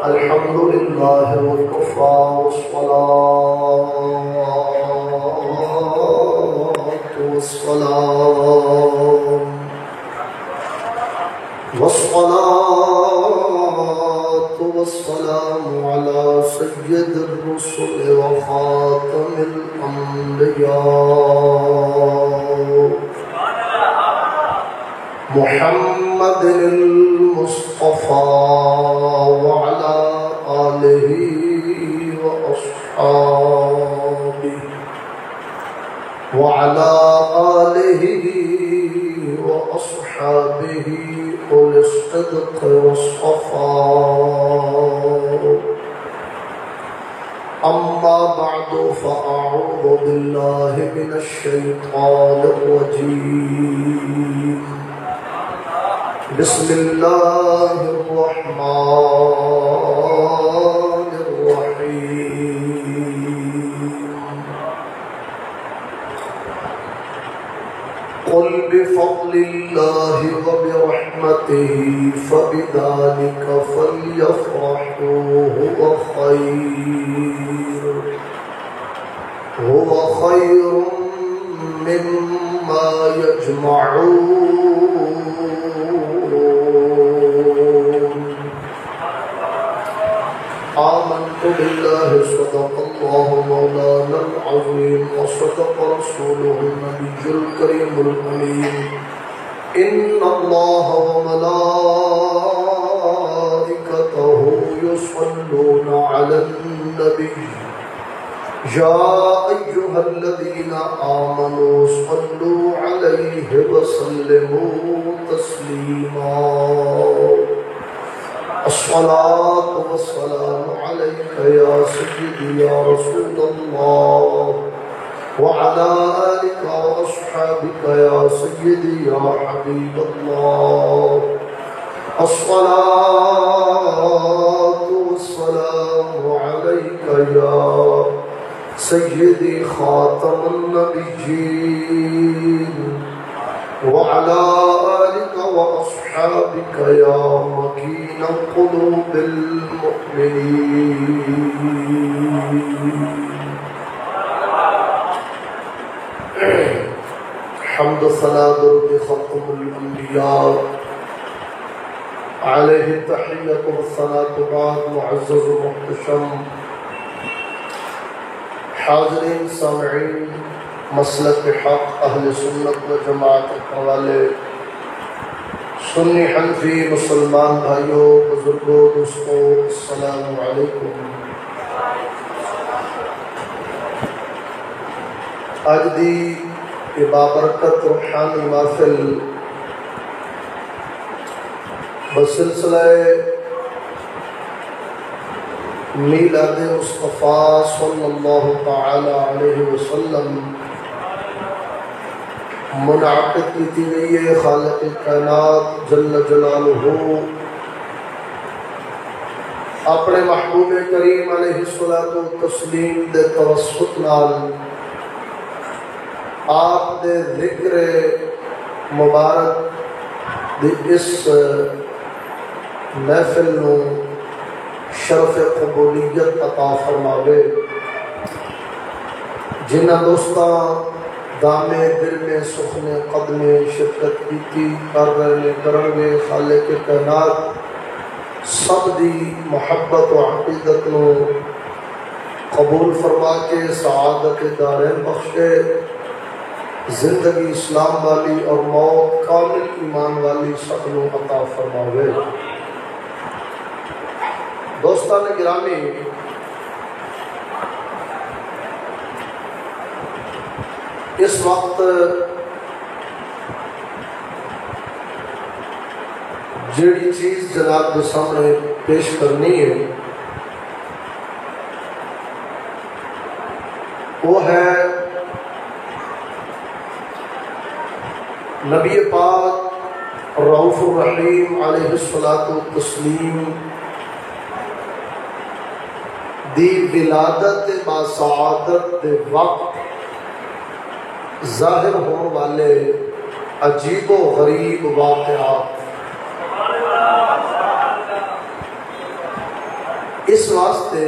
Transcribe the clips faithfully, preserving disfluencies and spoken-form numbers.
الحمد لله وكفى والصلاة والسلام والصلاة والسلام على سيد الرسل وخاتم الأنبياء محمد المصطفى وعلى آله وأصحابه وعلى آله وأصحابه أولي الصدق والصفاء. أما بعد فأعوذ بالله من الشيطان الرجيم. بسم الله الرحمن الرحيم. قل بفضل الله وبرحمته فبذلك فليفرحوا هو خير هو خير مما يجمعون. آمنت بالله صدق الله مولانا العظيم وصدق رسوله النبي الكريم الأمين. إن الله وملائكته يصلون على النبي يا أيها الذين آمنوا صلوا عليه وسلموا تسليما. الصلاة والسلام عليك يا سيدي يا رسول الله وعلى آلك وأصحابك يا سيدي يا حبيب الله. الصلاة والسلام عليك يا سيدي خاتم النبيين وعلى آلك وأصحابك يا مكين قلوب المؤمنين. حمد ثنا درود ختم الأنبياء عليه التحية والثناء بعد. معزز محتشم حاضرین سامعین، مسلک حق اہل سنت و جماعت کے حوالے سنی حنفی مسلمان بھائیوں، بزرگوں، دوستوں، السلام علیکم۔ آج دی یہ بابرکت روحانی محفل بسلسلہ میلاد مصطفیٰ صلی اللہ تعالی علیہ وسلم منعقد کی گئی ہے۔ خالق کائنات جل جلالہ اپنے محبوب کریم علیہ الصلوۃ والتسلیم دے توسط نال آپ دے ذکر مبارک دی اس محفل نو شرف قبولیت عطا فرماوے۔ جنہ دوستاں دامے دل میں سخن قدم شرکت کیتی کر رہے کرن گے، خالق کائنات سب دی محبت و عقیدت نو قبول فرما کے سعادت دارین بخشے، زندگی اسلام والی اور موت کامل ایمان والی سب نو عطا فرماوے۔ دوستان گرامی، اس وقت جیڑی چیز جناب کے سامنے پیش کرنی ہے وہ ہے نبی پاک رؤوف الرحیم علیہ الصلوۃ والتسلیم دی ولادت با سعادت دے وقت ظاہر ہونے والے عجیب و غریب واقعات اس واسطے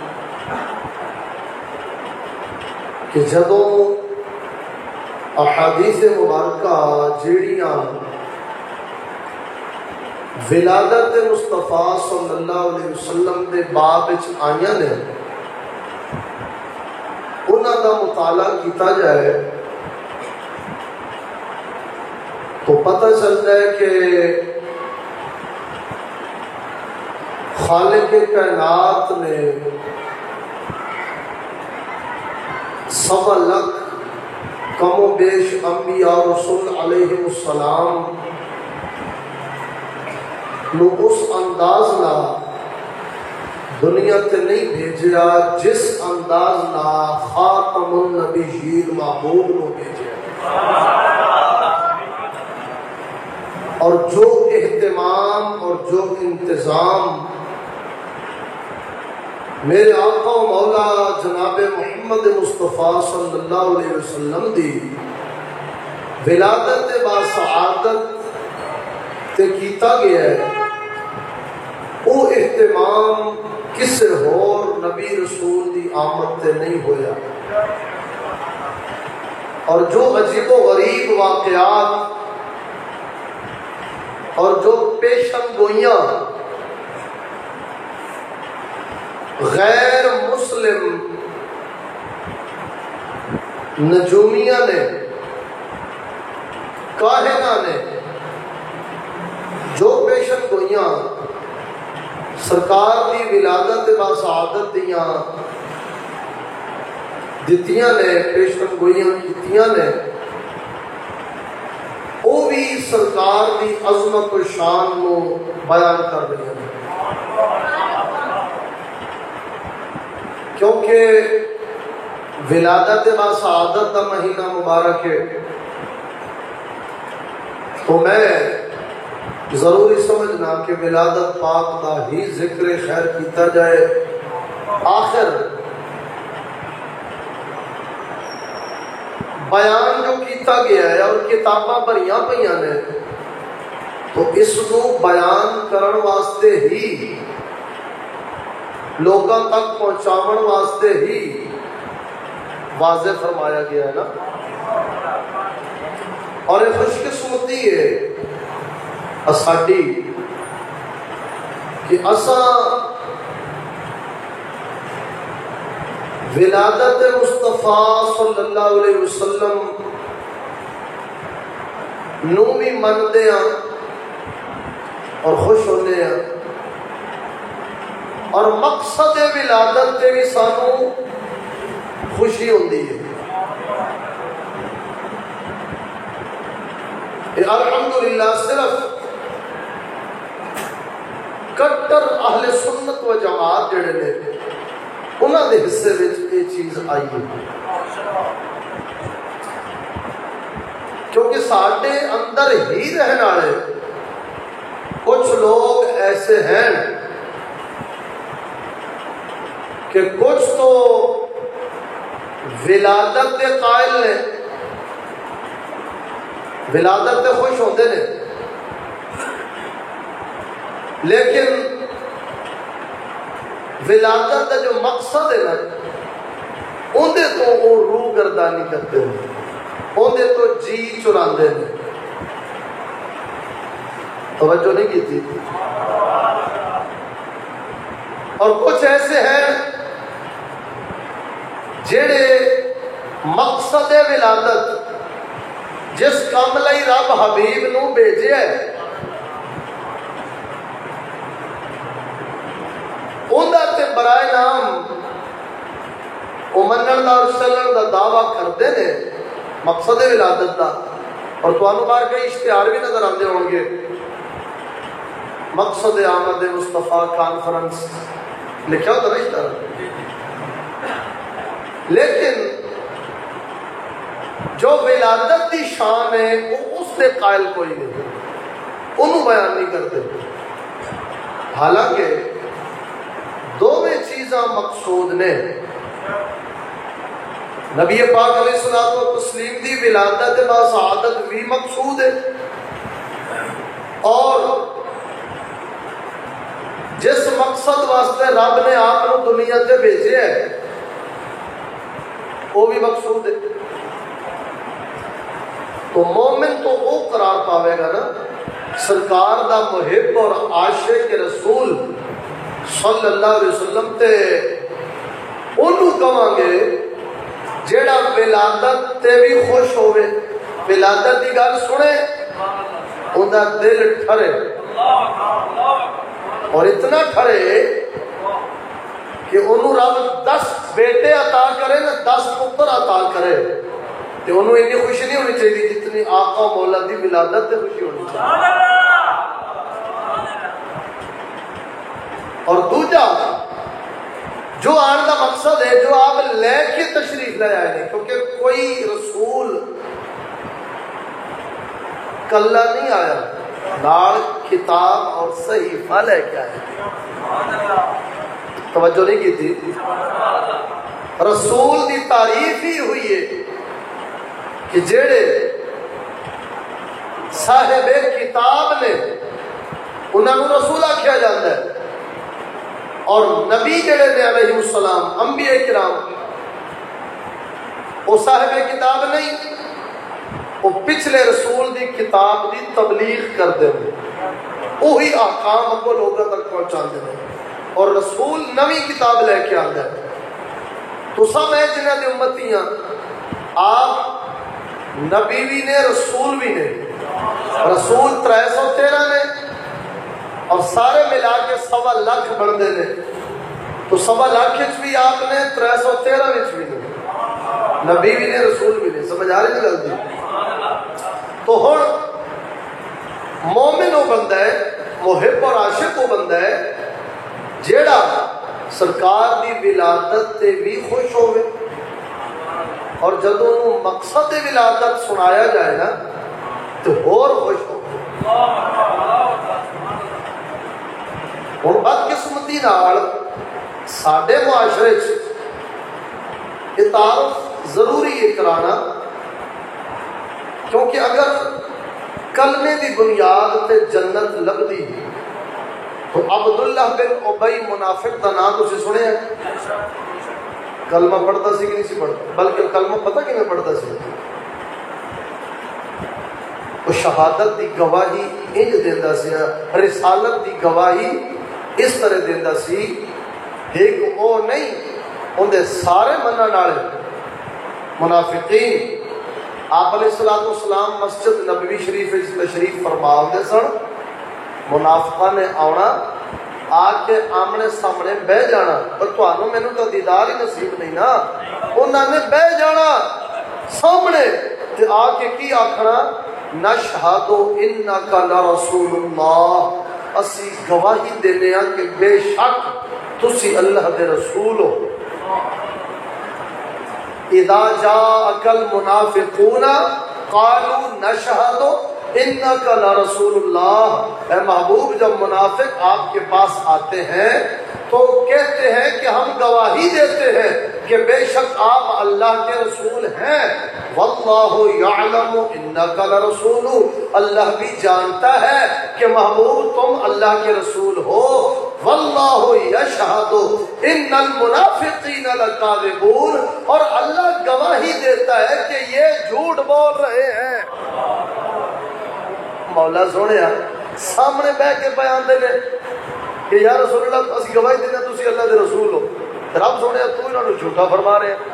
کہ جدوں احادیث مبارکہ جیڑیاں ولادت مصطفیٰ صلی اللہ علیہ وسلم دے باب وچ آئیاں نے انہاں دا مطالعہ کیتا جائے تو پتہ چلتا ہے کہ خالق کائنات نے سوا لکھ کم و بیش انبیاء رسول علیہ السلام نو اس انداز نہ دنیا تے نہیں بھیجیا جس انداز نہ خاتم النبیین محبوب نو بھیجیا، اور جو اہتمام اور جو انتظام میرے آقا و مولا جناب محمد مصطفیٰ صلی اللہ علیہ وسلم دی ولادت با سعادت تے کیتا گیا ہے، وہ اہتمام کسے اور نبی رسول دی آمد تے نہیں ہویا، اور جو عجیب و غریب واقعات اور جو پیشن گوئیاں غیر مسلم نجومیہ نے کاہنہ نے جو پیشن گوئیاں سرکار دی ولادت با سعادت دیاں دتیاں نے پیشن گوئیاں کیتیاں نے وہ بھی سرکار دی عظمت و شان کو بیان کر رہی ہیں، کیونکہ ولادت با سعادت دا مہینہ مبارک ہے تو میں ضروری سمجھنا کہ ولادت پاک دا ہی ذکر خیر کیتا جائے۔ آخر بیان جو کیتا گیا ہے اور کتاباں بھریاں پئیاں نے تو اس کو بیان کرن واسطے ہی لوگاں تک پہنچاون واسطے ہی واضح فرمایا گیا ہے نا، اور یہ خوش قسمتی ہے ساڈی کہ اساں ولادت مصطفیٰ صلی اللہ علیہ وسلم نو بھی مندے ہیں اور خوش ہونے ہیں، اور مقصد ولادت تے بھی سانو خوشی ہوندی ہے۔ الحمدللہ صرف کٹر اہل سنت و جماعت جڑے نے انہاں دے حصے وچ یہ چیز آئی ہے، کیونکہ ساڈے اندر ہی رہنے والے کچھ لوگ ایسے ہیں کہ کچھ تو ولادت کے قائل نے، ولادت تے خوش ہوتے ہیں، لیکن ولادت کا جو مقصد ہے نا اندے تو وہ روح گردانی کرتے ہیں، اندے تو جی چراندے ہیں۔ توجہ نہیں کی تھی؟ اور کچھ ایسے ہیں جڑے مقصد ولادت جس کام لئی رب حبیب نو بھیجے ہے اندر تے برائے نام وہ منن دا اور چلن دا دعویٰ کرتے ہیں مقصد ولادت دا، اور تمہیں باہر کئی اشتہار بھی نظر آتے ہوں گے، مقصد آمد مصطفیٰ کانفرنس لکھا ہوتا نا اشتہار، لیکن جو ولادت دی شان ہے وہ اس نے قائل کوئی نہیں، انہوں بیان نہیں کرتے، حالانکہ دونوں چیزاں مقصود نے۔ نبی پاک علیہ الصلوۃ والتسلیم دی ولادت با سعادت بھی مقصود ہے، اور جس مقصد واسطے رب نے آپ کو دنیا تے بھیجے ہے وہ بھی مقصود ہے. تو مومن تو وہ قرار پاوے گا نا سرکار دا محب اور عاشق رسول صلی اللہ علیہ وسلم تے انہوں کہاں گے جیڑا ولادت تے بھی خوش ہوئے. ولادت دی گل سنے اندر دل ٹھرے اور اتنا ٹھرے کہ انہوں رب دس بیٹے عطا کرے نا دس پتر عطا کرے تو انہوں اتنی خوشی نہیں ہونی چاہیے جتنی آقا مولا دی ولادت تے خوشی ہونی چاہیے. اور دوجا جو آن کا مقصد ہے جو آپ لے کے تشریف لے آئے ہیں کیونکہ کوئی رسول کلا نہیں آیا نال کتاب اور صحیفہ لے کے آیا. توجہ نہیں کی تھی. رسول دی تعریف ہی ہوئی ہے کہ جیڑے صاحب کتاب نے انہوں نے رسول آکھیا جاتا ہے اور نبی جڑے نے علیہ السلام انبیاء کرام وہ صاحب کتاب نہیں وہ پچھلے رسول دی کتاب دی تبلیغ کرتے ہیں وہی احکام کو لوگوں تک پہنچاتے ہیں اور رسول نوی کتاب لے کے آتا ہے. تو سب ہے جنہیں دی امتیاں آپ نبی بھی نے رسول بھی نے. رسول ترے سو تیرہ نے اور سارے ملا کے سوا لاکھ بڑھتے ہیں تو سوا لاکھ بھی آپ نے ترے سو تیرہ بھی نے نبی بھی نے رسول بھی نے. سمجھ آ رہی نہیں غلطی. تو ہن مومن وہ بندہ ہے محب اور عاشق وہ بندہ ہے جیڑا سرکار دی ولادت تے بھی خوش ہوئے اور جب انہوں مقصد ولادت سنایا جائے نا تو اور خوش ہو. ہوں بدقسمتی نال ساڈے معاشرے چ یہ تعارف ضروری ہے کرانا کیونکہ اگر کلمے دی بنیاد تے جنت لبدی تو عبداللہ بن ابی منافق دا نام تسی سنے ہیں. کلمہ پڑھتا سی کہ نہیں سی پڑھتا بلکہ کلمہ پتہ کہ نہیں پڑھتا سی وہ شہادت دی گواہی انج دیندا سی رسالت دی گواہی اس طرح دیندا سی ایک او نہیں اندے سارے منن والے منافقین آپ علیہ الصلوۃ والسلام مسجد نبوی شریف وچ تشریف فرما دے سن. منافقاں نے آنا آ کے آمنے سامنے بہ جانا پر تانوں مینوں تو دیدار ہی نصیب نہیں نا. انہاں نے بہ جانا سامنے تے آ کے کی آکھنا نشہد انک لرسول اللہ اسی گواہی دینے ہاں کہ بے شک تسی اللہ دے رسول ہو. اذا جاءک المنافقون قالوا نشہد انک لرسول اللہ. اے محبوب جب منافق آپ کے پاس آتے ہیں تو کہتے ہیں کہ ہم گواہی دیتے ہیں کہ بے شک آپ اللہ کے رسول ہیں. واللہ یعلم انک لرسول. اللہ بھی جانتا ہے کہ محبوب تم اللہ کے رسول ہو. واللہ یشہد ان المنافقین لکاذبون. اور اللہ گواہی دیتا ہے کہ یہ جھوٹ بول رہے ہیں. مولا سونے سامنے بہ کے بیان دے کہ یا رسول اللہ اسی گواہی دینا تسی اللہ دے رسول ہو. رب سونے تو انہوں نے جھوٹا فرما رہے ہیں.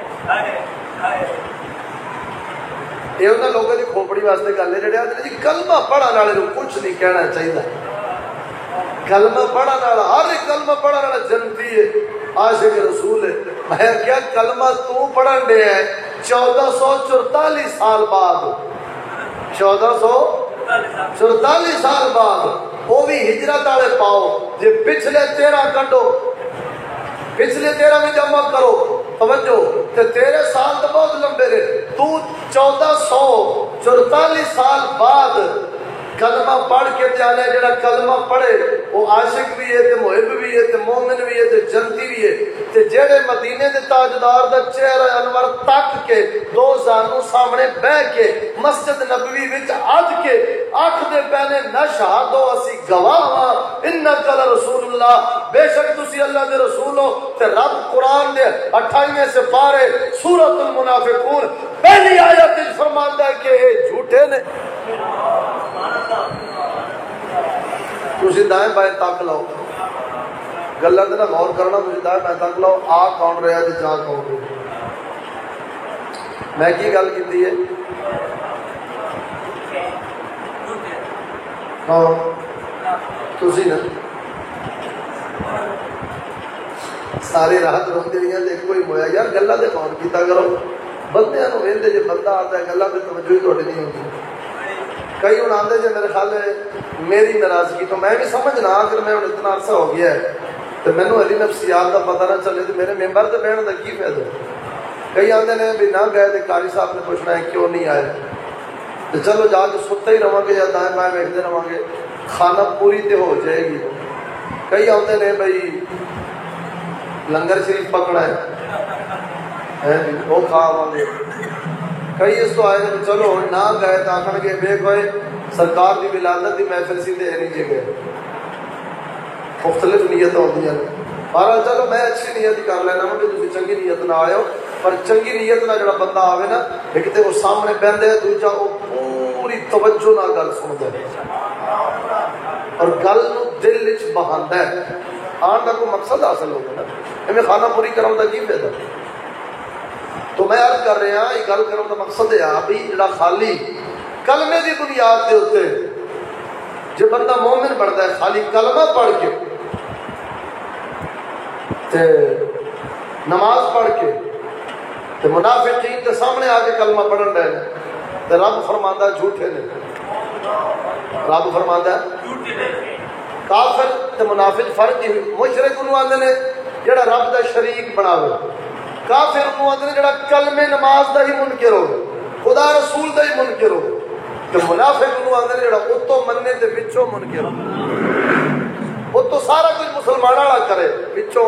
یہ انہوں نے لوگوں کی کھوپڑی واسطے گل ہے جڑے آتے ہیں جی کلمہ پڑھن والے کو کچھ نہیں کہنا چاہیے. کلمہ پڑھن والا ہر ایک کلمہ پڑھن والا جنتی ہے عاشق رسول ہے. میں کیا کلمہ تو پڑھن دے ہے چودہ سو چورتالیس سال بعد چودہ سو چورتالیس سال بعد وہ بھی ہجرت والے پاؤ جی پچھلے تیرہ کڈو پچھلے تیرہ میں جمع کرو توجہ تے تیرے سال تو بہت لمبے رہے. تو چودہ سو چورتالیس سال بعد کلمہ پڑھ کے جانے جڑا کلمہ پڑھے وہ عاشق بھی ہے تے محب بھی ہے تے مومن بھی ہے تے جنتی بھی ہے. تے جڑے مدینے دے تاجدار دا چہرہ انور تک کے دو زانو سامنے بہ کے مسجد نبوی وچ اج کے آکھ دے پہنے نشہدو اسی گواہ ہاں انک لرسول اللہ، بے شک تسی اللہ دے رسول ہو۔ تے رب قرآن دے اٹھائیویں سے پارے سورۃ المنافقون پہلی آیت وچ فرماندا ہے کہ اے جھوٹے نے۔ تسی دائیں بائیں تک لو، گلاں تے نہ غور کرنا، تسی دائیں بائیں تک لو، آ کون رہا تے جا کون رہا۔ میں کی گل کیتی ہے؟ ہاں تسی نا ساری رات روندے رہیاں تے کوئی مویا یار گلاں تے کون کیتا کرو، بندیاں نوں ویندے جے بندہ آتا ہے گلاں تے توجہ ہی تہاڈی نہیں ہوندی۔ کئی ہوں آتے جی میرے خیال ہے میری ناراضگی تو میں بھی سمجھنا اگر میں ہوں اتنا عرصہ ہو گیا ہے تو مینو علی نفسیات کا پتہ نہ چلے تو میرے ممبر سے بہن کا کی فائدہ۔ کئی آتے ہیں بھی نہ گئے تو قاری صاحب نے پوچھنا ہے کیوں نہیں آئے، تو چلو جا کے ستے ہی رہا گے یا دائیں بائیں ویکتے رہا گے، کھانا پوری تو ہو جائے گی۔ کئی آتے ہیں بھائی لنگر شریف پکڑا ہے وہ کھا آواں گے، کئی اس تو آئے چلو نہ گئے تو آخر گے بے کوئی سرکار کی ولادت کی محفل سی تے نہیں جی گئے۔ مختلف نیت ہوتی ہیں، بہرحال چلو میں اچھی نیت ہی کر لینا کہ تھی چنگی نیت نہ آئے ہو، پر چنگی نیت نہ جڑا بندہ آئے نا ایک تو وہ سامنے بہتے ہے، دوجا وہ پوری توجہ نہ گل سنتا ہے اور گل نو دل وچ بہاندا ہے، آن کا کوئی مقصد حاصل ہوگا نا۔ میں خانہ پوری کروں کا کی فائدہ؟ تو میں عرض کر رہا ہاں یہ گل کرنے کا مقصد ہے بھی جڑا خالی کلمے دی بنیاد دے اوتے جو بندہ مومن بنتا ہے خالی کلمہ پڑھ کے تے نماز پڑھ کے تے منافقین کے سامنے آ کے کلمہ پڑھن رہے تے رب فرماندا جھوٹے نے، رب فرماندا کافر تے منافق فرق ہی مشرک انہوں آندے نے جڑا رب دا شریک بناوے، کافر انہوں آندے نے جڑا کلمے نماز دا ہی منکر ہو، خدا رسول دا ہی منکر ہو، تے منافق انہوں آندے نے جڑا اتو مننے تے وچوں منکر ہو، اتو سارا کچھ مسلمان والا کرے وچوں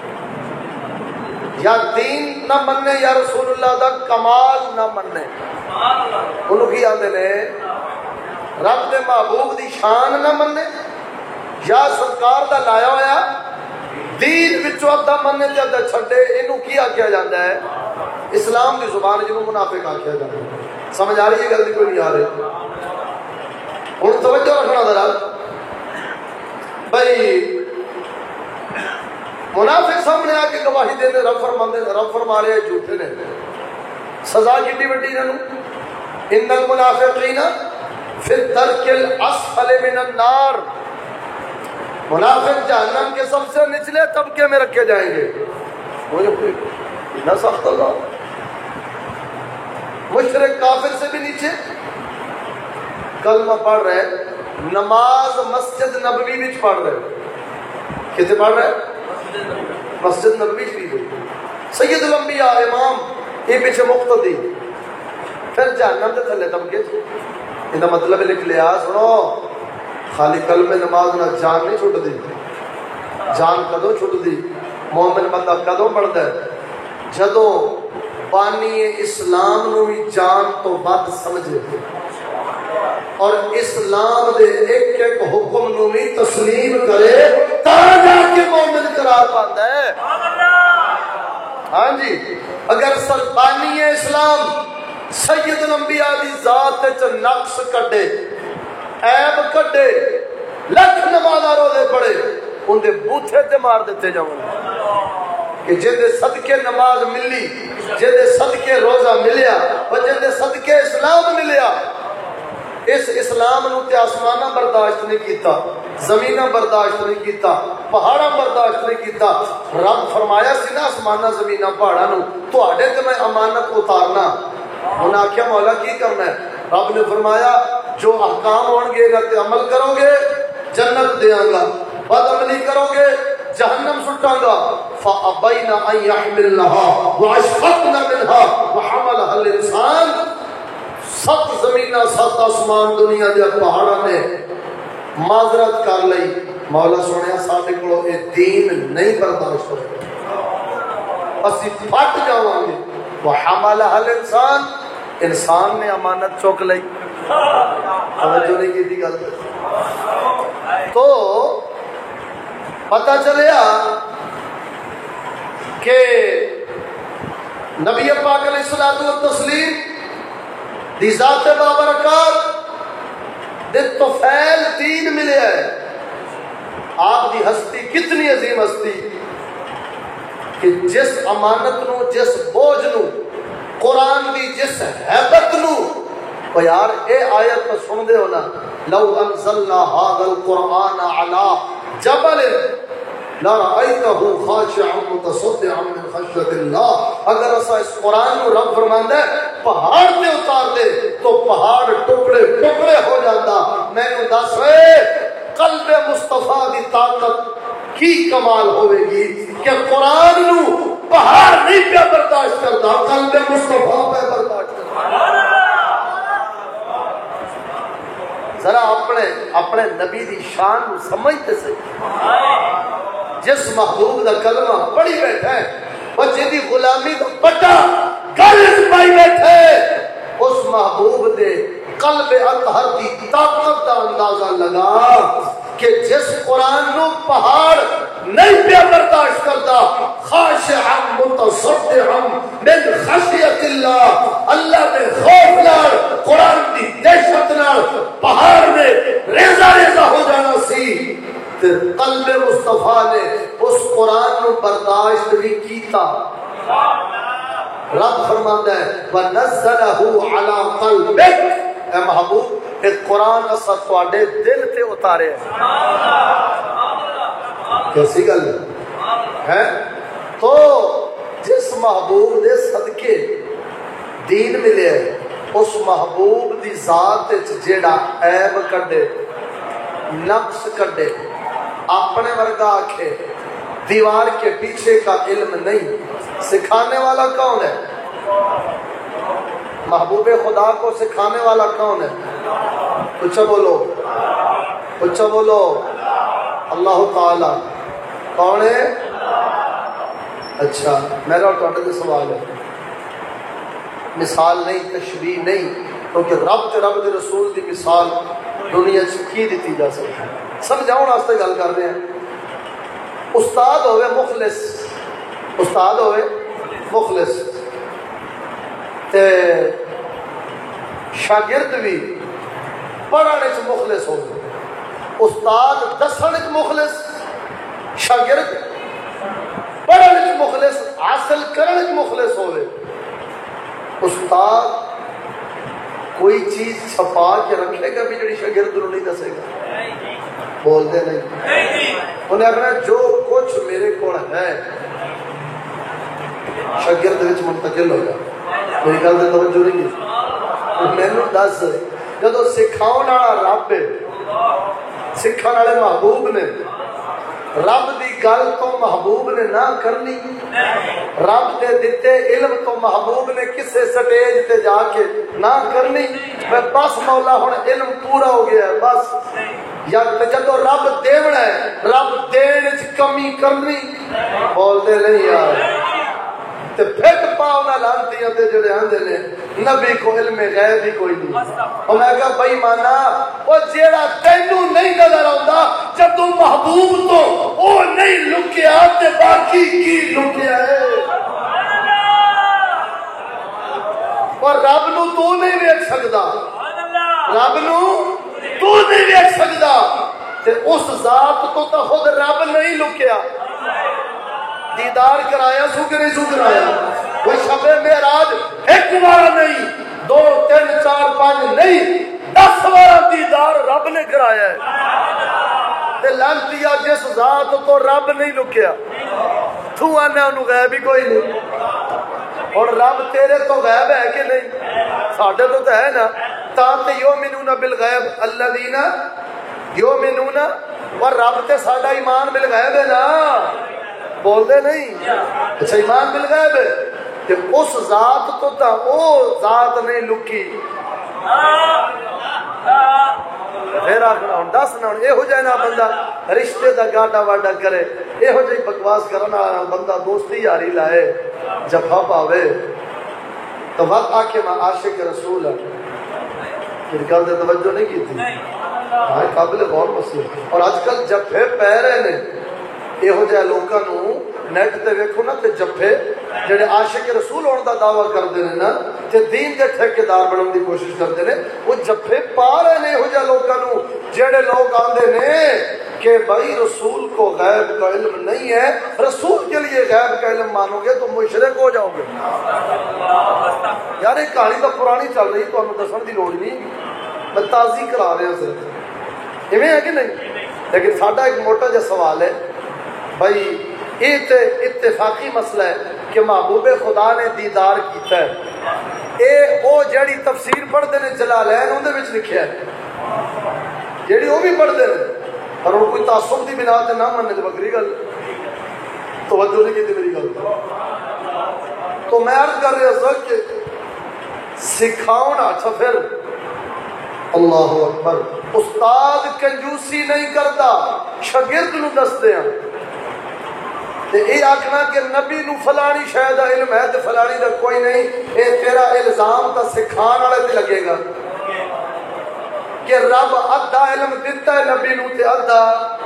یا دین نہ مننے یا رسول اللہ دا کمال نہ مننے۔ انہوں کی آندے نے رب دے محبوب دی شان نہ مننے یا سرکار دا لایا ہویا دین وچوں ادھا مننے تے ادھا چھڈے، انہوں کی آکھیا جاتا ہے اسلام دی زبان جنہوں منافق آکھیا جاتا ہے۔ سمجھ آ رہی ہے گل دی کوئی نہیں آ رہی؟ ہن توجہ رکھنا ذرا بھائی منافق سامنے آ کے گواہی دینے رب فرماندے رب فرما رہے جھوٹے نے، سزا کتنی بڑی انہوں ان المنافقین فی الدرک الاسفل من النار، منافق جہنم کے سب سے نچلے طبقے میں رکھے جائیں گے۔ مجھے کوئی نہ سخت اللہ مشرک کافر سے بھی نیچے کلمہ پڑھ رہے، نماز مسجد نبوی وچ پڑھ رہے، کتے پڑھ رہے؟ مسجد نبوی شریف، سید الانبیاء امام یہ پیچھے مقتدی، پھر جہنم دے تھلے طبقے۔ ان کا مطلب لکھ لیا سنو خالی کلمہ نماز نہ جان نہیں چھٹ دی، جان کدوں چھٹ دی؟ مومن بندہ کدوں بڑھتا ہے؟ جدوں بانی اسلام نو بھی جان تو بد سمجھے اور اسلام دے ایک ایک حکم نو بھی تسلیم کرے تا جا کے مومن قرار پاتا ہے۔ ہاں جی، اگر سلطانی اسلام سید الانبیاء دی ذات وچ نقص کڈے، عیب کڈے، لکھ نمازاں روزے پڑھے، ان دے بوتھے تے مار دیتے جاؤں کہ جن دے صدقے نماز ملی، جن دے صدقے روزہ ملیا اور جن دے صدقے اسلام ملیا، اس اسلام نو تے آسمانہ برداشت نہیں کیتا، زمینہ برداشت نہیں کیتا، پہاڑا برداشت نہیں کیتا۔ رب فرمایا سی نا آسمانہ زمینہ پہاڑا نو تو آڑے تے میں امانت اتارنا، انہاں آکھیا مولا کی کرنا ہے؟ رب نے فرمایا جو احکام ہون گے گا تے عمل کرو گے جنت دیاں گا، بد عملی کرو گے جہنم سٹاں گا۔ فَأَبَيْنَ أَن يَحْمِلْنَهَا وَأَشْفَقْنَ مِنْهَا وَحَمَلَهَا الْإِنسَانُ، سات زمینہ سات آسمان دنیا دے پہاڑاں نے معذرت کر لئی، مولا سونے ساڈے کولوں اے دین نہیں برداشت ہوئے۔ اسی پھٹ جاؤں گے. وحملها الانسان، انسان نے امانت چوک لئی. توجہ نہیں کی تھی گل. تو پتہ چلیا کہ نبی پاک علیہ الصلوۃ والتسلیم دی ذات بابرکات دے توفیل دین ملے ہے. آپ دی ہستی کتنی عظیم ہستی کہ جس امانت نو، جس بوجھ نو، قرآن دی جس حیبت نو، او یار اے آیت میں سن دے ہونا، لو انزلنا هذا القرآن على جبل لرأيته خاشعا متصدعا من خشية الله. اگر اسا اس قرآن کو رب فرماندا ہے پہاڑ تے اتار دے تو پہاڑ ٹکڑے ٹکڑے ہو جاتا. میں نے دس اے قلب مصطفیٰ دی طاقت کی کمال ہوئے گی کہ قرآن نو پہاڑ نہیں پہ برداشت کرتا، قلب مصطفیٰ پہ برداشت کرتا. ذرا اپنے اپنے نبی دی شان نو سمجھتے سے. جس محبوب دا کلمہ پڑھی بیٹھے اور جدی غلامی دا پٹا گل پائی بیٹھے، اس محبوب دے قلب اطہر دی طاقت دا اندازہ لگا کہ جس قرآن نو پہاڑ نہیں پہ برداشت کرتا، خاشعا متصدعا من خشیت اللہ، اللہ نے خوف نال قرآن دی دہشت نال پہاڑ میں ریزہ ریزہ ہو جانا سی، تے قلب مصطفیٰ نے اس قرآن نو برداشت بھی کیتا. رب فرماتا ہے وَنَزَّلَهُ عَلَىٰ قَلْبِكَ، اے محبوب ایک قرآن اسا تواڈے دل تے اتارے کیسی گل ہے. تو جس محبوب دے صدقے دین ملے اس محبوب دی ذات جیڑا عیب کڈے، نقص کڈے، اپنے ورگا آکھے دیوار کے پیچھے کا علم نہیں، سکھانے والا کون ہے؟ محبوب خدا کو سکھانے والا کون ہے؟ کچھ بولو، کچھ بولو. اللہ تعالی کون ہے؟ اچھا میرا اور تھوڑے سوال ہے، مثال نہیں، تشبیہ نہیں، کیونکہ رب تے رب دے رسول دی مثال دنیا چ کی دیتی جا سکتی ہے. سمجھاؤں واسطے گل کر رہے ہیں. استاد ہوئے مخلص، استاد ہوئے مخلص تے شاگرد بھی پڑھنے چ مخلص ہوئے. استاد دسنے چ مخلص، شاگرد پڑھنے چ مخلص، حاصل کرنے چ مخلص ہوئے. استاد کوئی چیز چھپا کے رکھے گا بھی جڑی شاگرد نو نہیں دسے گا، بول دے نہیں. انہیں کہنا جو کچھ میرے کو ہے شاگرد وچ منتقل ہو جا. میری گل تے توجہ نہیں ہے. مینوں دس جدو سکھاؤن والا رب ہے، سکھاؤن والے محبوب نے، رب دی گل تو محبوب نے نہ کرنی، رب دے دیتے علم تو محبوب نے کسے سٹیج تے جا کے نہ کرنی. میں بس مولا ہن علم پورا ہو گیا ہے بس. یا جدو رب دیونا ہے، رب دین چ کمی کرنی، بول دے نہیں یار. تے پھٹ پاؤ نہ لانتیاں تے جڑے آندے نے نبی کو علم غیب ہی کوئی نہیں. اور میں کہا بھائی مانا وہ جیڑا تینوں نہیں نظر آندا جدو محبوب تو او نہیں لکیا تے باقی کی لکیا ہے. اور رب نو تو نہیں ویکھ سکدا، رب نو تو نہیں ویکھ سکدا تے اس ذات تو تا خود رب نہیں لکیا. دیدار کرایا سو کہ نہیں سو کرایا؟ وہ شب معراج ایک بار نہیں، دو تین چار پانچ نہیں، دس بار دیدار رب نے کرایا ہے. تے لانتیا جس ذات تو رب نہیں لکیا تو آنے انہوں غیب ہی کوئی نہیں. اور رب تیرے تو غیب ہے کہ نہیں؟ ساڑھے تو تو ہے نا. تاں تے یومنون بالغیب الذین یومنون، اور رب تے ساڑھا ایمان بالغیب ہے نا، بول دے نہیں. اچھا ایمان بالغیب ہے کہ اس ذات تو تا او ذات نہیں لکی. پھر آخنا ہوں دس نہ ہوں یہو جہ نہ بندہ رشتے دا گاڈا واڈا کرے، یہو جی بکواس کرنا بندہ دوستی یاری لائے جفا پاوے تو وقت آ کے میں عاشق رسول ہے پھر گل دے توجہ نہیں کی تھی ہاں قابل غور مسئلہ۔ اور آج کل جفے پہ رہے نے یہو جہ لوگوں نو نیٹ تے ویکھو نا تے جفے جڑے عاشق رسول ہونے دا دعویٰ کرتے ہیں نا تے دین دے ٹھیکیدار بننے دی کوشش کرتے ہیں، وہ جفے پا رہے نے یہو جہ لوگوں نو جڑے لوگ آندے نے کہ بھائی رسول کو غیب کا علم نہیں ہے، رسول کے لیے غیب کا علم مانو گے تو مشرک ہو جاؤ گے۔ یار ایک کہانی تو پرانی چل رہی تو ہمیں دسن دی لوڑ نہیں، میں تازی کرا رہا ہوں صرف ایویں ہے کہ نہیں۔ لیکن ساڈا ایک موٹا جا سوال ہے بھائی یہ تے اتفاقی مسئلہ ہے کہ محبوب خدا نے دیدار کیتا ہے، اے او جڑی تفسیر پڑھتے ہیں جلالین اندر وچ لکھیا ہے جڑی وہ بھی پڑھتے ہیں اور وہ کوئی تعصب دی بنا تے نہ مننے تے بکری گل توجہ نہیں کی میری گل تو میں عرض کر رہا سا کہ سکھاؤنا اچھا پھر اللہ اکبر استاد کنجوسی نہیں کرتا شاگرد نو دستے ہیں تے اے آکھنا کہ نبی نو فلانی شاید علم ہے تے فلانی دا کوئی نہیں، اے تیرا الزام تا سکھان والے تے لگے گا کہ رب ادھا علم دیتا ہے نبی نو تے ادھا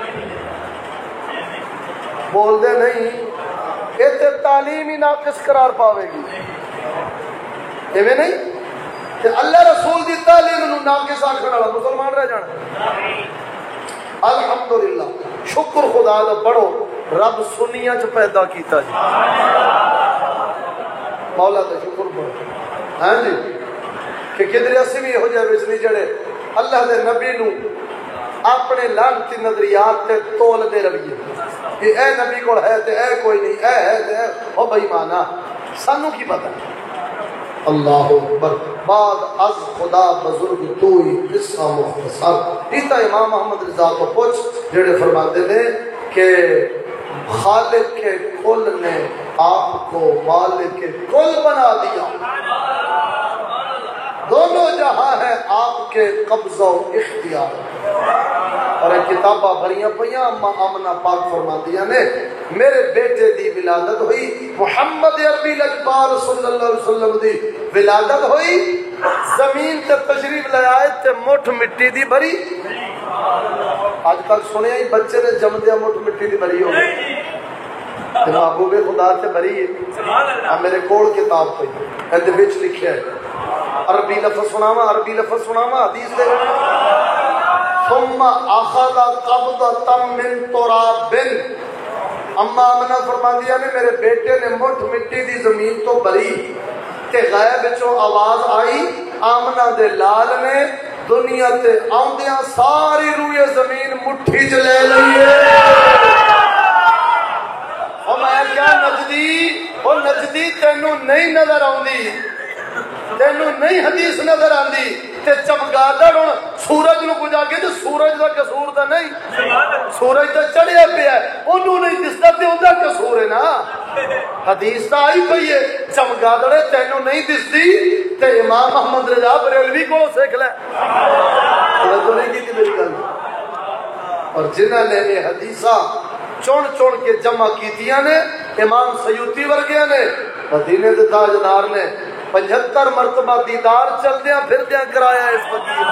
بول دے نہیں، اے تے تعلیم ہی ناقص قرار پاوے گی ایویں نہیں کہ اللہ رسول دی تعلیم نو ناقص آکھن والا مسلمان رہ جانا۔ الحمدللہ شکر خدا دا بڑھو رب سنیاں چ پیدا کیتا جی مولا دا شکر بڑھو ہاں جی کہ کدھر اسی بھی ہو جائے وچ جڑے اللہ دے نبی نو اپنے لعنتی نظریات تے تول دے رویے کہ اے نبی کول ہے تے اے کوئی نہیں اے ہے تے او بے ایمانا سانو کی پتہ اللہ اکبر بعد از خدا بزرگ توئی قصہ مختصر ایتا امام محمد رضا کو پوچھ جڑے فرماتے ہیں کہ خالق کے کل نے آپ کو مالک کے کل بنا دیا، دونوں جہاں ہیں آپ کے قبضہ و اختیار۔ اور ایک کتابہ بھریاں پہیاں اما آمنہ پاک فرماندیاں نے میرے بیٹے دی ولادت ہوئی محمد عربی الاکبر صلی اللہ علیہ وسلم دی ولادت ہوئی زمین تے تشریف لے آئے تے مٹھ مٹی دی بھری آج تک سنے ہی بچے نے جم دیا مٹھ مٹی دی بھری ہو گئی محبوب خدا تے بھری ہے میرے کوڑ کتاب پہ ایدے بچ لکھے ہے عربی لفظ سناما عربی لفظ سناما حدیث دے ثم اخذ قبضۃ من تراب اما آمنہ فرما دیا نے میرے بیٹے نے مٹھ مٹی دی زمین تو بری کہ غیب چو آواز آئی آمنہ دے لال نے دنیا تے آندیاں ساری روئے زمین مٹھی چ لے لئیے اور میں کیا نجدی وہ نجدی تینوں نہیں نظر آندی تینوں نہیں حدیث نظر آندی تے چمگادڑ ہن سورج نو کچھ آگے تے سورج دا قصور تے نہیں سورج تے چڑھیا پیا ہے اونوں نہیں دسدا تے اوندا قصور ہے نا حدیث تا آئی پئی ہے چمگادڑے تینوں نہیں دسدی تے امام محمد رضا بریلوی کو سیکھ لے تو نہیں کی میری گل اور جنہاں نے یہ حدیثاں چون چون کے جمع کیتیاں نے امام سیوطی ورگیاں نے مدینے دے تاجدار نے پچہتر مرتبہ دیدار چلدیاں پھردیاں کرایا اس فقیر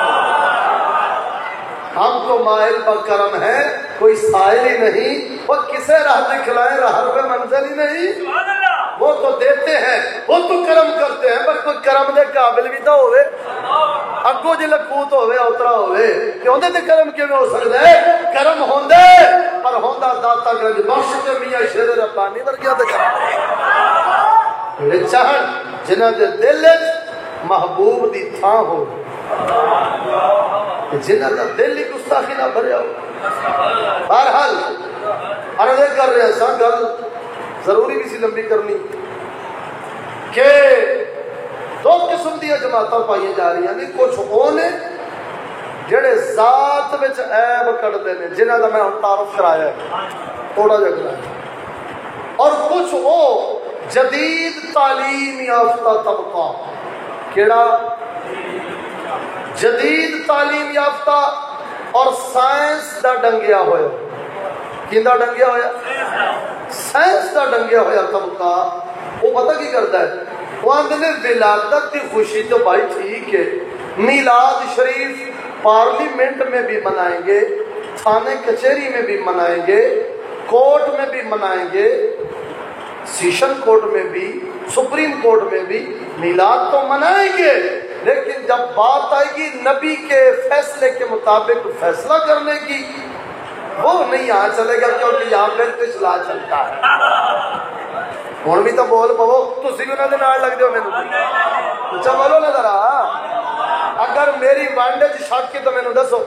ہم تو مائل پر کرم ہے کوئی سائل ہی نہیں وہ کسے راہ دکھلائیں راہ پہ منزل ہی نہیں وہ تو دیتے ہیں وہ تو کرم کرتے ہیں پر کوئی کرم دے قابل بھی تو ہوئے اگو جی لکوت ہوئے اترا ہوئے کہ ہوندے تے کرم کیوں ہو سکتا ہے کرم ہوندے پر ہوندہ داتا گرج بخش کے میاں شیر ربانی ورگیا تے کرم چاہن جنہ دے دل محبوب دی تھاں ہو جنہ دا دل ہی گستاخی نہ بھریا ہو بہرحال عرض کر رہے ہیں گل ضروری بھی سی لمبی کرنی کہ دو قسم دی جماعتاں پائیاں جا رہی ہیں کچھ وہ نے جڑے ذات وچ عیب کڈدے نے جنہ دا میں تعارف کرایا ہے تھوڑا جہا کرایا اور کچھ وہ جدید تعلیم یافتہ طبقہ کیڑا جدید تعلیم یافتہ اور سائنس دا ڈنگیا ہویا کیندا ڈنگیا ہویا سائنس دا ڈنگیا ہویا طبقہ وہ پتہ کی کرتا ہے وہ آندے نے ولادت کی خوشی تو بھائی ٹھیک ہے میلاد شریف پارلیمنٹ میں بھی منائیں گے تھانے کچہری میں بھی منائیں گے کورٹ میں بھی منائیں گے سیشن کورٹ میں بھی سپریم کورٹ میں بھی میلاد تو منائیں گے لیکن جب بات آئے گی نبی کے فیصلے کے مطابق فیصلہ کرنے کی وہ نہیں یہاں چلے گا کیونکہ یہاں پھر تو اصلاح چلتا ہے ہوں بھی تو بول پو تھی بھی انہوں نے نال لگ دیو مینوں اچھا بولو نا ذرا اگر میری وانڈے چ شک کی تو مینوں دسو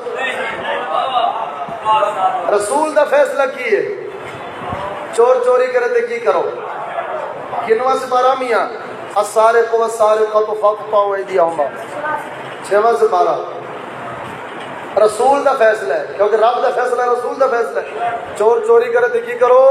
رسول دا فیصلہ کی ہے چور چوری کرے تے کی کرو کنواں سپارہ میاں السارق والسارقۃ فاقطعوا ایدیہما چھواں سپارہ رسول دا فیصلہ ہے کیونکہ رب دا فیصلہ ہے رسول دا فیصلہ ہے چور چوری کرے تے کی کرو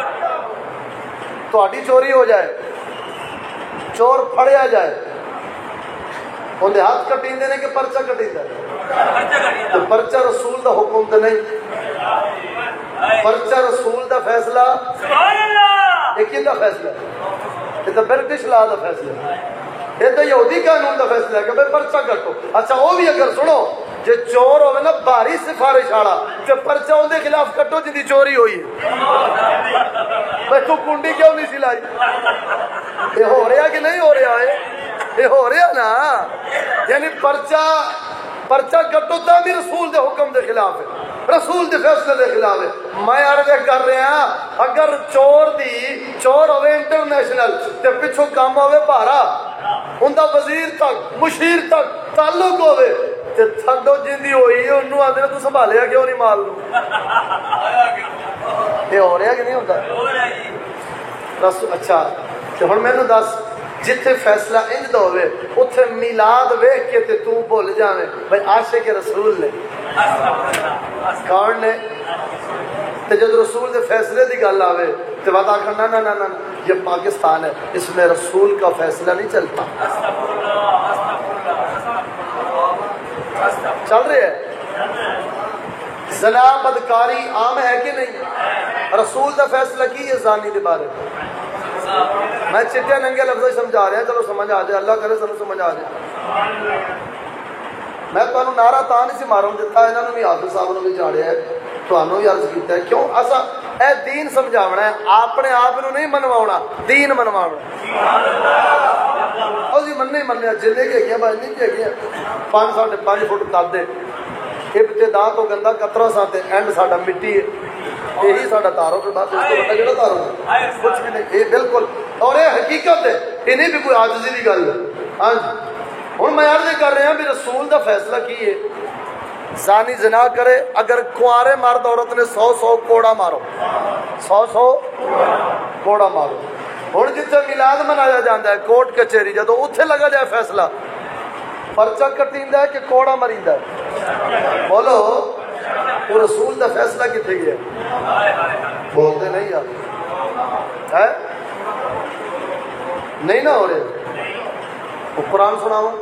تہاڈی چوری ہو جائے چور پھڑیا جائے اندے ہاتھ کٹیندے نے کہ پرچہ کٹیندا ہے تو پرچہ رسول دا حکم تے نہیں پرچہ رسول دا فیصلہ سبحان اللہ یہ کیندا فیصلہ ہے یہ تو برٹش لا دا فیصلہ ہے یہ تو یہودی قانون دا فیصلہ ہے کہ بھائی پرچہ کٹو اچھا وہ بھی اگر سنو جو چور ہوئے نا بھاری سفارش آڑا جو پرچہ ان دے خلاف کٹو جن دی چوری ہوئی ہے بھائی تو کنڈی کیوں نہیں سلائی یہ ہو رہا کہ نہیں ہو رہا ہے یہ ہو رہا نا یعنی پرچہ پرچہ کٹو تا بھی رسول دے حکم دے خلاف ہے رسول دے فیصلے دے خلاف ہے میں عرض کر رہا ہاں اگر چور دی چور ہوئے انٹرنیشنل تے پچھو کام ہوئے بارا ان دا وزیر تک مشیر تک تعلق ہوئے تے تھڈو جندی ہوئی انہوں آدھے تو سنبھالیا کیوں نہیں مال لو یہ ہو رہا کہ نہیں ہوتا رسول اچھا تے ہن مینوں دس جتھے فیصلہ انج دا ہوئے اتھے میلاد ویکھ کے تے تو بھول جاویں بھائی عاشق رسول نے کون نے تے جب رسول دے فیصلے دی گل آوے تے وعدہ کرنا نہ نہ نہ یہ پاکستان ہے اس میں رسول کا فیصلہ نہیں چلتا چل رہے ہے زنا بدکاری عام ہے کہ نہیں رسول دا فیصلہ کی یہ زانی دے بارے میں چٹے ننگے لفظ سمجھا رہا چلو سمجھ آ جائے اللہ کرے سنو سمجھ آ جائے میں تمہیں نعرہ تا نہیں سی ماروں دیتا انہوں نے بھی حافظ صاحب نے بھی چاڑیا ہے تمہوں بھی عرض کیتا ہے کیوں ایسا اے دین سمجھاونا ہے اپنے آپ نو نہیں منواونا دین منواونا اور جی مننے مننے جلے کے گیا بھائی نہیں کے گیا پانچ ساڑھے پانچ فٹ کر دے ابتدا تو گندا قطرہ ساتے اینڈ ساڑھا مٹی ہے یہی ساڑھا تارو کے بعد اس کو بڑا جڑا تارو ہے کچھ بھی نہیں یہ بالکل اور یہ حقیقت ہے یہ نہیں بھی کوئی عاجزی دی گل ہے ہاں جی ہوں میں عرض کر رہا ہوں بھی رسول دا فیصلہ کی ہے زانی زنا کرے اگر کنوارے مرد عورت نے سو سو کوڑا مارو سو سو کوڑا مارو ہوں جتنے میلاد منایا جاتا ہے کوٹ کچہری جدو اتنے لگا جائے فیصلہ پرچہ کٹیندا ہے کہ کوڑا مریندا ہے بولو وہ رسول دا فیصلہ کتنے گیا بولتے نہیں یار ہے نہیں نہ ہو رہے وہ قرآن سناوا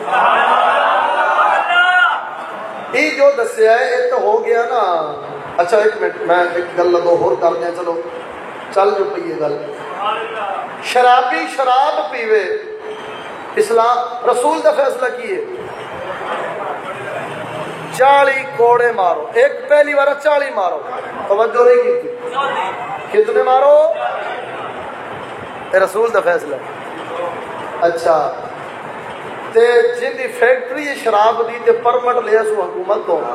یہ جو دسیا ہے یہ تو ہو گیا نا اچھا ایک منٹ میں ایک گل لگو ہور کر دیا چلو چل جو پی یہ گل شرابی شراب پیوے اسلام رسول دا فیصلہ کیے چالی کوڑے مارو ایک پہلی بار چالی مارو توجہ نہیں کی تھی کتنے مارو رسول دا فیصلہ اچھا تے جن دی فیکٹری شراب دی تے پرمٹ لیا سو حکومت تو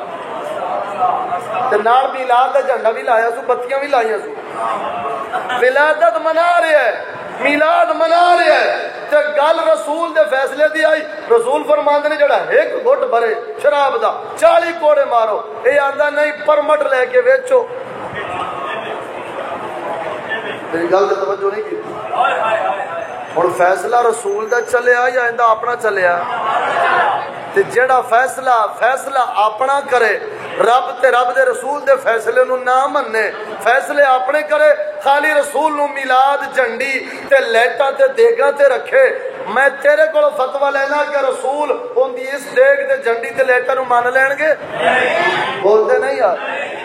تے نال میلاد دا جھنڈا بھی لایا سو بتیاں بھی لائیاں سو ولادت منا رہے ہے میلاد منا رہے ہے تے گل رسول دے فیصلے دی آئی رسول فرماندے نے جڑا ایک گھٹ بھرے شراب دا چالی کوڑے مارو اے آندا نہیں پرمٹ لے کے ویچو میری گل تے توجہ نہیں کی ہوں فیصلہ رسول دا چلیا یا اندہ اپنا چلیا تے جڑا فیصلہ فیصلہ اپنا کرے رب تے رب دے رسول دے فیصلے نو نہ مننے فیصلے اپنے کرے خالی رسول نو میلاد جھنڈی تے لیٹا تے دیگا تے رکھے میں تیرے کو فتوا لینا کہ رسول ان دی اس دیکھ دے جھنڈی تے لیٹر نو مان لین گے؟ بولتے نہیں یار.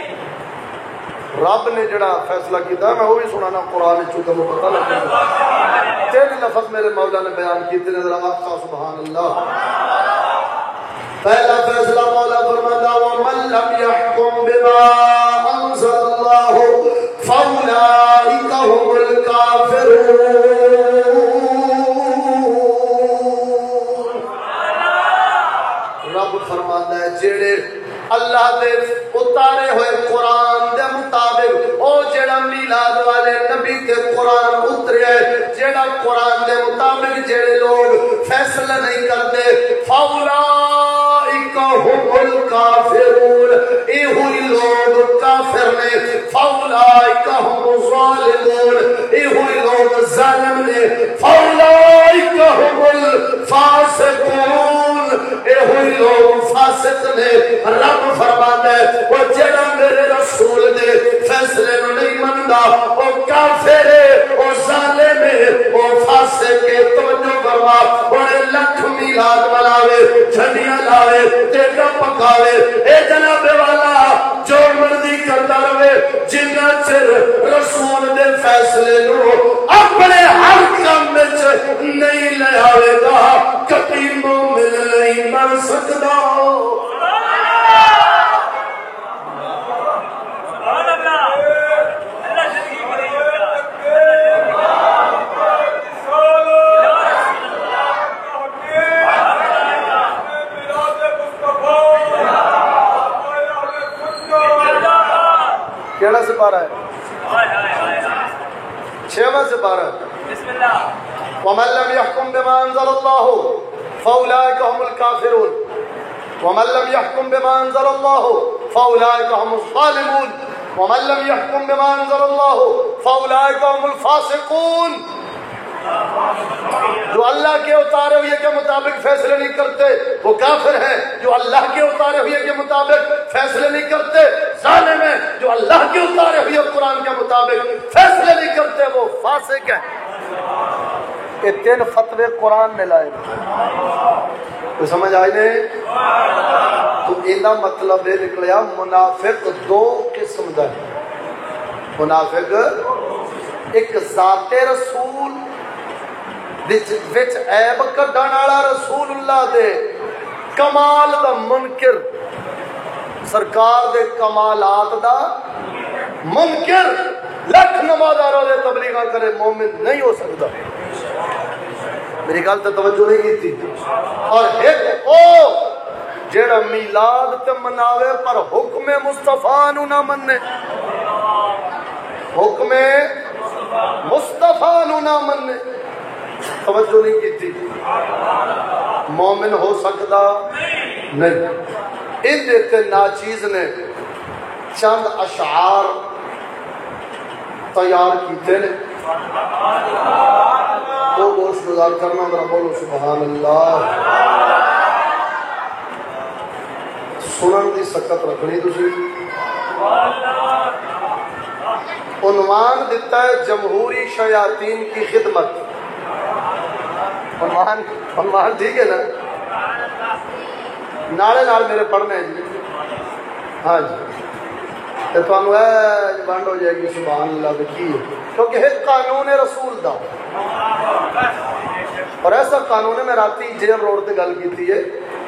رب نے جڑا فیصلہ کیتا میں وہ بھی سنانا قرآن چونکہ وہ پتہ لگ گیا. تین لفظ میرے مولا نے بیان کیتے نے، ذرا آقا سبحان اللہ. پہلا فیصلہ مولا فرماتا وَمَن لَّمْ يَحْكُم بِمَا أَنزَلَ اللَّهُ فَأُولَٰئِكَ هُمُ الْكَافِرُونَ. رب فرماتا ہے جڑے اللہ دے اتارے ہوئے قرآن دے مطابق، او جڑا میلاد والے نبی تے قرآن اترے، جڑا قرآن دے مطابق جڑے لوگ فیصلہ نہیں کرتے، فَأُولَٰئِكَ هُمُ الْكَافِرُونَ، اے ہوئی لوگ کافر نے. فَأُولَٰئِكَ هُمُ الظَّالِمُونَ، اے ہوئی لوگ ظالم نے. فَأُولَٰئِكَ هُمُ الْفَاسِقُونَ، اے ہوئی لوگ فاسق نے. رب فرماتا ہے وہ جڑا میرے رسول نے فیصلے نو نہیں مندا وہ کافر ہے، وہ ظالم ہے، وہ فاسق ہے. توجہ فرما، بڑے لکھ میلاد مناوے، جھنڈیاں لاوے، ٹیکا پکاوے، اے جناب والا جو مرضی کرتا رہے، جنہ چر رسول دے فیصلے نو اپنے ہر کام وچ نہیں لے آوے گا کبھی مومن نہیں بن سکدا. کیڑا سپارہ ہے؟ چھواں سپارہ. وَمَن لَّمْ يَحْكُم بِمَا أَنزَلَ اللَّهُ فَأُولَٰئِكَ هُمُ الْكَافِرُونَ وَمَن لَّمْ يَحْكُم بِمَا أَنزَلَ اللَّهُ فَأُولَٰئِكَ هُمُ الظَّالِمُونَ وَمَن لَّمْ يَحْكُم بِمَا أَنزَلَ اللَّهُ فَأُولَٰئِكَ هُمُ الْفَاسِقُونَ. جو اللہ کے اتارے ہوئے کے مطابق فیصلے نہیں کرتے وہ کافر ہیں، جو اللہ کے اتارے ہوئے کے مطابق فیصلے نہیں کرتے ظالم ہیں، جو اللہ کے اتارے ہوئے قرآن کے مطابق فیصلے نہیں کرتے وہ فاسق ہیں. یہ تین فتوے قرآن نے لائے. تو سمجھ آئی نہیں؟ تو اینا مطلب یہ نکلیا منافق دو قسم دا ہے. منافق ایک ذات رسول وچ عیب کڈن والا رسول اللہ دے کمال دا منکر، سرکار دے کمالات دا منکر، لکھ نمازہ روزے تبلیغاں کرے مومن نہیں ہو سکتا. میری گل تے توجہ نہیں کی تھی. اور ایک او جیڑا میلاد تے مناوے پر حکم مصطفیٰ نو نہ مننے، حکم مصطفیٰ نو نہ مننے. توجہ نہیں کی تھی. مومن ہو سکتا نہیں. ان دیتے ناچیز نے چند اشعار تیار کیتے نے، وہ گوشت گزار کرنا ذرا بولو سبحان اللہ. سنن دی سکت رکھنی تسی. عنوان دیتا ہے جمہوری شیاطین کی خدمت. عنوان عنوان ٹھیک ہے نا؟ نالے نال میرے پڑھنے ہیں جی. ہاں جی تو تمہیں ہے بند ہو جائے گی سبحان اللہ کی، کیونکہ ایک قانون رسول دا. اور ایسا قانون ہے، میں راتی جیل روڈ تے گل کی ہے،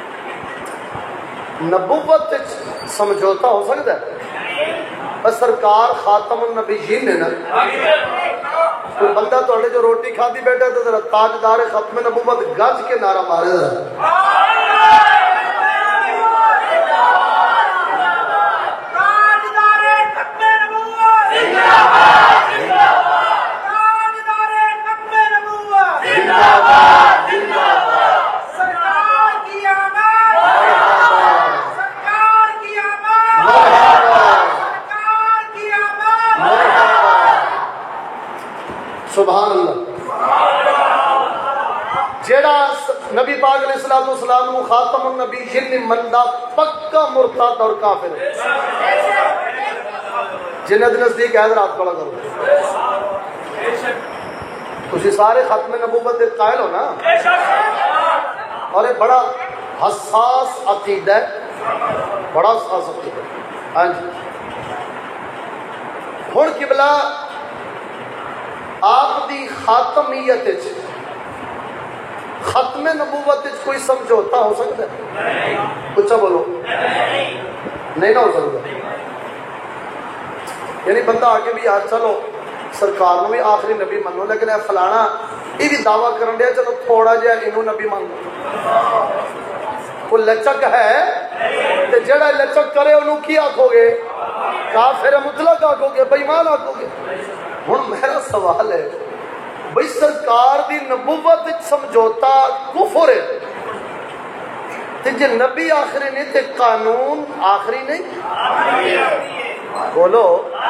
نبوت سمجھوتا ہو سکتا ہے بس سرکار خاتم النبیین نے نا. کوئی بندہ تھوڑے جو روٹی کھاتی بیٹھا تو ذرا تاجدار ختم نبوت گج کے نعرہ مارے. سبحان اللہ. جیڑا نبی پاک علیہ الصلوۃ والسلام کو خاتم النبیین مندا پکا مرتد اور کافر ہے. جنت نزدیک حیدرآباد پڑا کرو. تسی سارے ختم نبوت دے قائل ہو نا؟ اور یہ بڑا حساس عقیدہ ہے، بڑا حساس عقیدہ ہے۔ ہاں جی، ہن قبلہ آپ دی خاتمیت وچ، ختم نبوت وچ کوئی سمجھوتا ہو سکتا ہے؟ اچھا بولو، نہیں نہ ہو سکتا۔ یعنی بندہ آگے بھی یار چلو سرکار نو بھی آخری نبی منو، لیکن اے فلانا یہ بھی دعویٰ کرن دیا چلو تھوڑا جہا انہوں نبی منو۔ کوئی لچک ہے تے جڑا لچک کرے انہوں کی آکھو گے؟ کافر مطلق آکھو گے، بے ایمان آکھو گے؟ ہن میرا سوال ہے بھئی سرکار دی نبوت سمجھوتا کفر ہے تے جے نبی آخری نہیں تے قانون آخری نہیں؟ بولو،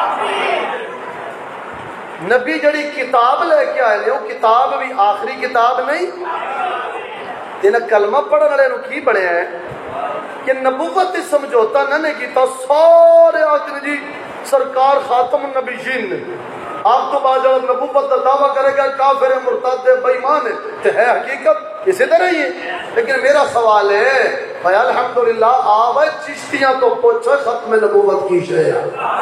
نبی جڑی کتاب لے کے آئے لے وہ کتاب بھی آخری کتاب نہیں؟ انہیں کلمہ پڑھنے والے نو کی بڑے ہیں کہ نبوت سمجھوتا نہ نے کیتا، سارے آخر جی سرکار خاتم النبیین نے، آپ تو بعد جب نبوت کا دعویٰ کرے گا کافر مرتد بے ایمان ہے، تو ہے حقیقت اسی طرح ہی ہے۔ لیکن میرا سوال ہے بھائی الحمدللہ آوے چشتیاں تو پوچھا ختم نبوت کی شے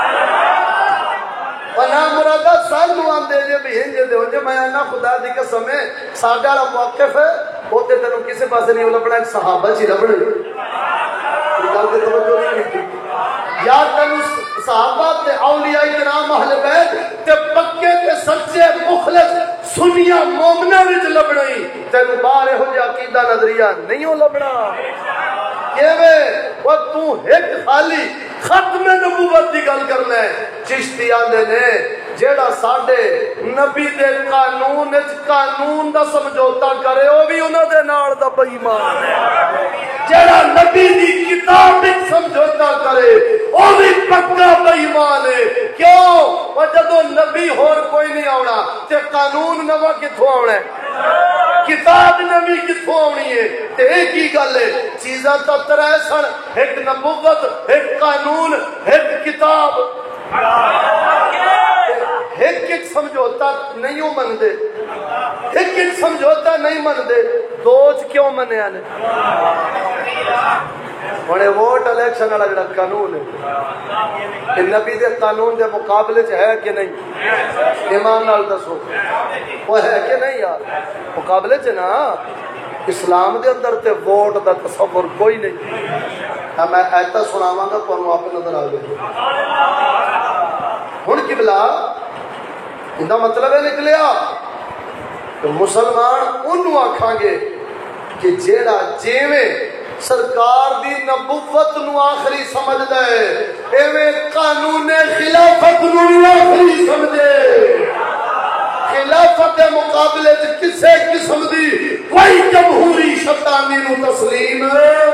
ونا مرادہ سال نوان دے جے بھی ہنجے دے ہنجے میں انا خدا دی قسم ہے ساڈا والا موقف ہے ہوتے تینوں کسی پاسے نہیں لبنا، ایک صحابہ چی لبنے گل تے توجہ نہیں کی یا تینوں صحابہ تے اولیاء کرام اہل بیت تے پکے تے سچے مخلص سنیاں مومناں وچ لبنا ہی تینوں باہر ہو جا عقیدہ نظریہ نہیں ہو لبنا وہ تو ایک خالی ختم نبوت دی گل کرنا ہے۔ چشتی آندے نے جیڑا ساڈے نبی دے قانون وچ قانون دا سمجھوتا کرے وہ بھی انہاں دے نال دا بے ایمان ہے، جیڑا نبی دی کتاب وچ سمجھوتا کرے وہ بھی پکا بے ایمان ہے۔ کیوں؟ وہ جدوں نبی ہور کوئی نہیں آونا تے قانون نواں کتھوں آونا ہے، کتاب نبی کتھوں آنی ہے؟ تے ایک ہی گل ہے، چیزاں تو ترے سن، ایک نبوت، ایک قانون، ایک کتاب، ایک ایک سمجھوتا نہیں ہو من دے، ایک ایک سمجھوتا نہیں من دے، دوج کیوں منے آنے؟ ہونے ووٹ الیکشن والا جڑا قانون ہے کہ نبی دے قانون دے مقابلے چ ہے کہ نہیں؟ ایمان نال دسو وہ ہے کہ نہیں یار؟ مقابلے چ نا اسلام دے اندر تے ووٹ دا تصور کوئی نہیں۔ میں ایتا سناواں گا تانوں آپ نظر آ گئے ہن قبلہ اندا مطلب ہے نکلیا کہ مسلمان انہوں آکھاں گے کہ جیڑا جیویں سرکار دی نبوت نو آخری سمجھ دے ایویں قانون خلافت نو آخری سمجھے، خلافت کے مقابلے کسے قسم دی کوئی جمہوری شیطانی نو تسلیم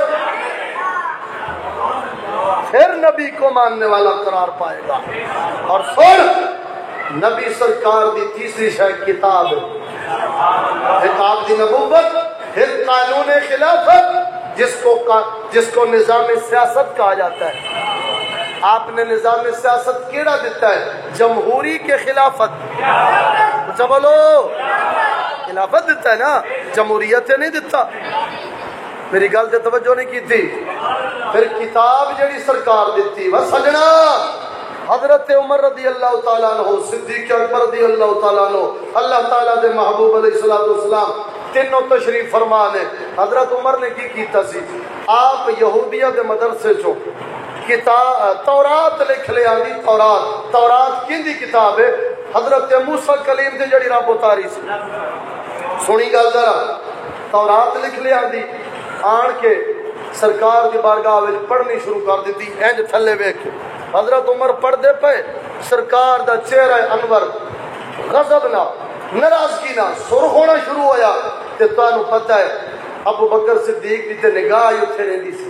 پھر نبی کو ماننے والا قرار پائے گا۔ اور پھر نبی سرکار دی تیسری شاید کتاب ہے، کتاب دی نبوت، ایک قانون خلافت جس کو جس کو نظام سیاست کہا جاتا ہے۔ آپ نے نظام سیاست کیڑا دیتا ہے؟ جمہوری کے خلافت، اچھا بولو خلافت دیتا ہے نا، جمہوریت نہیں دیتا۔ میری گل تے توجہ نہیں کی تھی۔ پھر کتاب جڑی سرکار دیتی وہ سجنا حضرت عمر رضی اللہ تعالیٰ عنہ، صدیق اکبر رضی اللہ تعالیٰ عنہ، اللہ تعالیٰ دے محبوب علیہ الصلوۃ والسلام تینوں تشریف فرما نے۔ حضرت عمر نے کی کیتا سی؟ آپ یہودیہ دے مدرسے چو کتاب تورات لکھ لے آندی، تورات تورات کین دی کتاب ہے؟ حضرت موسیٰ کلیم دے جڑی رب اتاری سی، سنی گل ذرا، تورات لکھ لے آندی، آن کے سرکار دی بارگاہ وچ پڑھنی شروع کر دیتی، انج تھلے ویکھ کے حضرت عمر پڑھ دے پے، سرکار دا چہرہ انور غضب نہ ناراضگی نہ سرخ ہونا شروع ہویا۔ تے تانوں پتہ ہے ابو بکر صدیق دی تے نگاہ ہی اوتھے رہندی سی،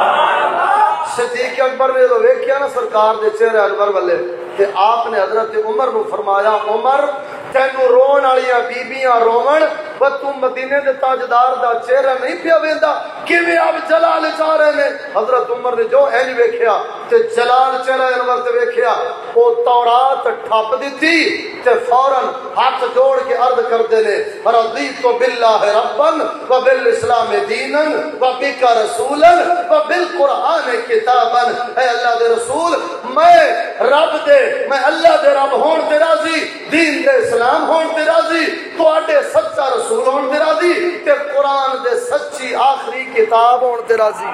صدیق اکبر نے تو ویکھیا نا سرکار دے چہرے انور والے، تے آپ نے حضرت عمر نو فرمایا عمر تینوں رون والیاں بیبیاں رون و تو مدینے دے تاجدار دا چہرہ نہیں پیا ویندا، کیویں آپ جلال چاہ رہے نے؟ حضرت عمر نے جو اینج ویکھیا تے جلال چہرہ انور تے ویکھیا او تورات ٹھپ دتی تے فوراً ہاتھ جوڑ کے عرض کردے نے رضیت باللہ ربا و بالاسلام دینا و بک رسولا و بالقرآن کتابا، اے اللہ دے رسول میں رب دے میں اللہ دے رب ہون تے راضی، دین دے اسلام ہون تے راضی، تواڈے سچا رسول ہون تے راضی تے قرآن دے سچی آخری کتاب ہون تے راضی۔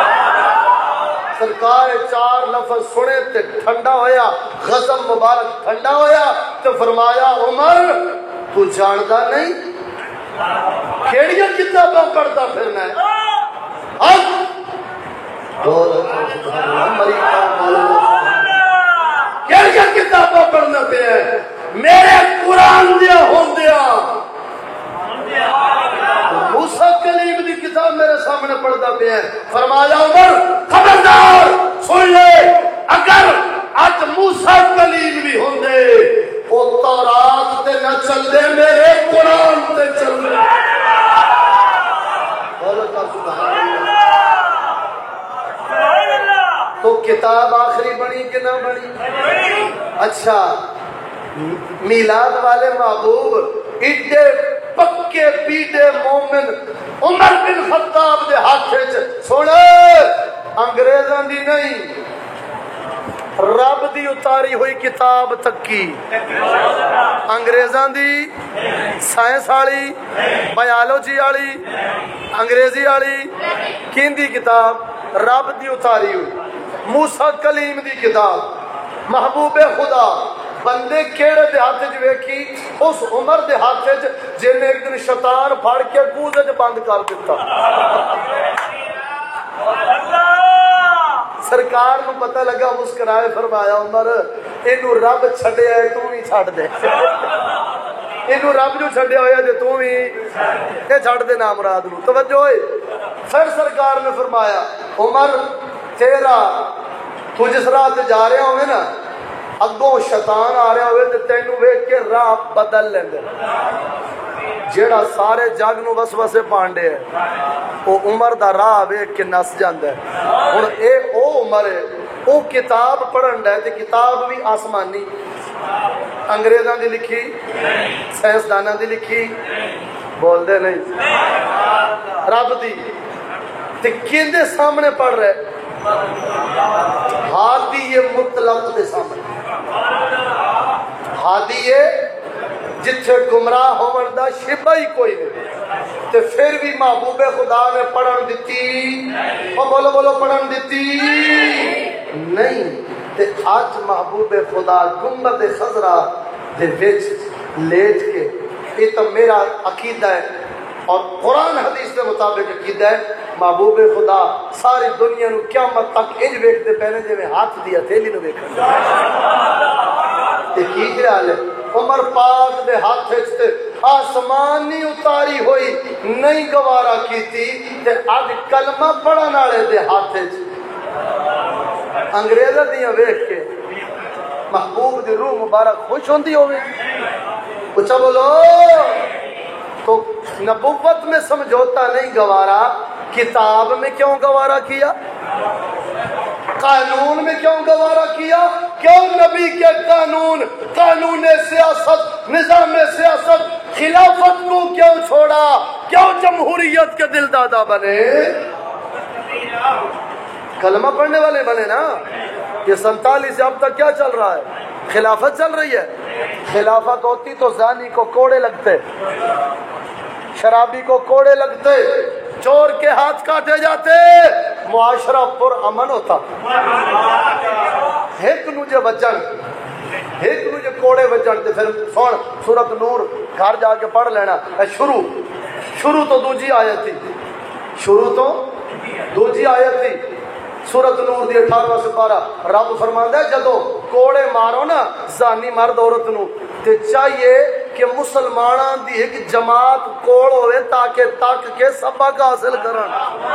سرکار چار لفظ سنے تے ٹھنڈا ہویا، غضب مبارک ٹھنڈا ہویا تے فرمایا عمر تو جاندا نہیں کیڑیاں کتاباں پڑھدا پھرنا ہے؟ کیڑیاں کتاباں پڑھنا پیا ہے؟ میرے قرآن دیا ہوندیا موسیٰ کلیم دی کتاب میرے سامنے پڑھتا پیا ہے۔ فرمایا عمر خبردار سن لے، اگر آج موسیٰ کلیم بھی ہوندے وہ تورات تے نہ چل دے، میرے قرآن تے چل دے۔ تو کتاب آخری بنی کہ نہ بنی؟ اچھا میلاد والے محبوب ایڈے پکے پیڈے مومن عمر بن خطاب دے ہاتھ سن انگریزاں دی نہیں رب دی اتاری ہوئی کتاب تکی، انگریزاں دی سائنس والی بایولوجی والی انگریزی والی کیندی کتاب رب دی اتاری ہوئی، موسیٰ کلیم دی کتاب محبوب خدا بندے کیڑے دے ہاتھ وچ ویکھی اس عمر دے ہاتھ وچ جن ایک دن شیطان پھڑ کے کوزے وچ بند کر دیتا۔ سرکار نو پتہ لگا مسکرائے فرمایا عمر اینو رب چھڈیا ہے تو بھی چھڈ دے، اینو رب جو چھڈیا ہویا تے تو بھی اے چھڈ دے نا مراد نو۔ توجہ ہوئے پھر سرکار نے فرمایا عمر تیرا تو جس راہ تے جا رہا ہوئے نا اگوں شیطان آ رہا ہوئے تے تینوں ویکھ کے راہ بدل لیندے، جیڑا سارے جگ نو وسوسے پانڈے ہے او عمر دا راہ ویکھ کے نس جاندا ہے۔ ہن اے او عمر ہے او کتاب پڑھن دا تے کتاب بھی آسمانی انگریزاں دی لکھی سائنسداناں دی لکھی بول دے نہیں رب دی تے کیندے سامنے پڑھ رہے ہادی مطلق دے سامنے، ہادی جتھے گمراہ ہون دا شبہ ہی کوئی نہیں تے پھر بھی محبوب خدا نے پڑھن دیتی او بولو بولو پڑھن دیتی نہیں تے آج محبوب خدا گنبد خضرا دے وچ لیٹ کے یہ تو میرا عقیدہ ہے اور قرآن حدیث کے مطابق عقیدہ ہے محبوب خدا ساری دنیا نو قیامت تک انج ویکھدے پہنے جویں ہاتھ دی ہتھیلی نو ویکھدے تے کی خیال ہے عمر پاک دے ہاتھ وچ تے آسمانی اتاری ہوئی نہیں گوارا کیتی تے اج کلمہ پڑھن والے دے ہاتھ وچ انگریزاں دیاں ویکھ کے محبوب دی روح مبارک خوش ہوندی ہوے اچھا بولو تو نبوت میں سمجھوتا نہیں گوارا کتاب میں کیوں گوارا کیا قانون میں کیوں گوارا کیا کیوں نبی کے قانون قانون سیاست نظام سیاست خلافت کو کیوں چھوڑا کیوں جمہوریت کے دل دادا بنے کلمہ پڑھنے والے بنے نا یہ سنتالیس سے اب تک کیا چل رہا ہے خلافت چل رہی ہے خلافت ہوتی تو زانی کو کوڑے لگتے شرابی کو کوڑے لگتے چور کے ہاتھ کاٹے جاتے معاشرہ پر امن ہوتا ایک نوجے وجن ایک نوجے کوڑے وجن تے پھر سن سورت نور گھر جا کے پڑھ لینا شروع شروع تو دوجی آیت تھی شروع تو دوجی آیت تھی سورت نور دی اٹھارہواں سپارہ رب فرماندا ہے جدو کوڑے مارو نا زانی مرد عورت نو تے چاہیے کہ مسلماناں دی ایک جماعت کول ہوئے تاکہ تک کے سبق حاصل کرن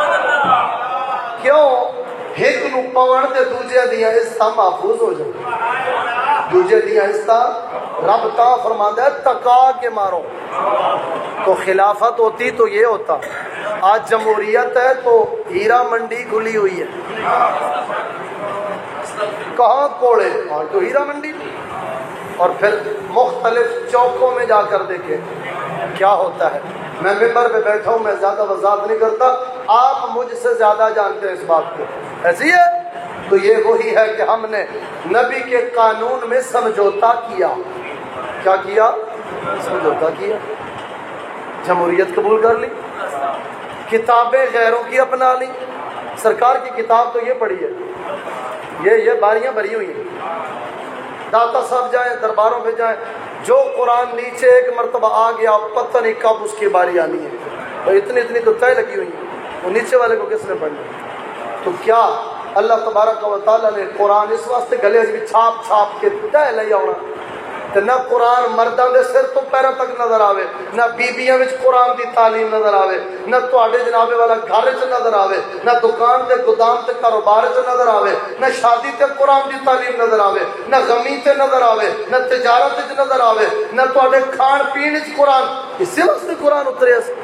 کیوں ایک نو پون تے دوجے دیاں حصہ محفوظ ہو جائے دوجے دیاں حصہ رب تا فرماندا ہے تکا کے مارو تو خلافت ہوتی تو یہ ہوتا آج جمہوریت ہے تو ہیرا منڈی کھلی ہوئی ہے کہاں کوڑے اور تو ہیرا منڈی، اور پھر مختلف چوکوں میں جا کر دیکھیں کیا ہوتا ہے۔ میں ممبر پہ بیٹھا ہوں، میں زیادہ وضاحت نہیں کرتا، آپ مجھ سے زیادہ جانتے ہیں اس بات کو، ایسی ہے۔ تو یہ وہی ہے کہ ہم نے نبی کے قانون میں سمجھوتا کیا۔ کیا کیا؟ سمجھوتا کیا، جمہوریت قبول کر لی، کتابیں غیروں کی اپنا لی۔ سرکار کی کتاب تو یہ پڑھی ہے، یہ یہ باریاں بھری ہوئی ہیں، داتا صاحب جائیں، درباروں پہ جائیں، جو قرآن نیچے ایک مرتبہ آ گیا پتہ نہیں کب اس کی باری آنی ہے، اور اتنی اتنی تو طے لگی ہوئی ہیں، وہ نیچے والے کو کس نے پڑھنا؟ تو کیا اللہ تبارک و تعالیٰ نے قرآن اس واسطے گلے بھی چھاپ چھاپ کے طے لے آنا کہ نہ قرآن مردوں دے سر تو پیروں تک نظر آوے، نہ بیبیاں وچ قرآن دی تعلیم نظر آوے، نہ تواڈے جناب والا گھر وچ نظر آوے، نہ دکان تے گودام تے کاروبار وچ نظر آوے، نہ شادی تے قرآن دی تعلیم نظر آوے، نہ غمی تے نظر آوے، نہ تجارت وچ نظر آوے، نہ تواڈے کھان پین وچ قرآن۔ اسی واسطے قرآن اتریا سی۔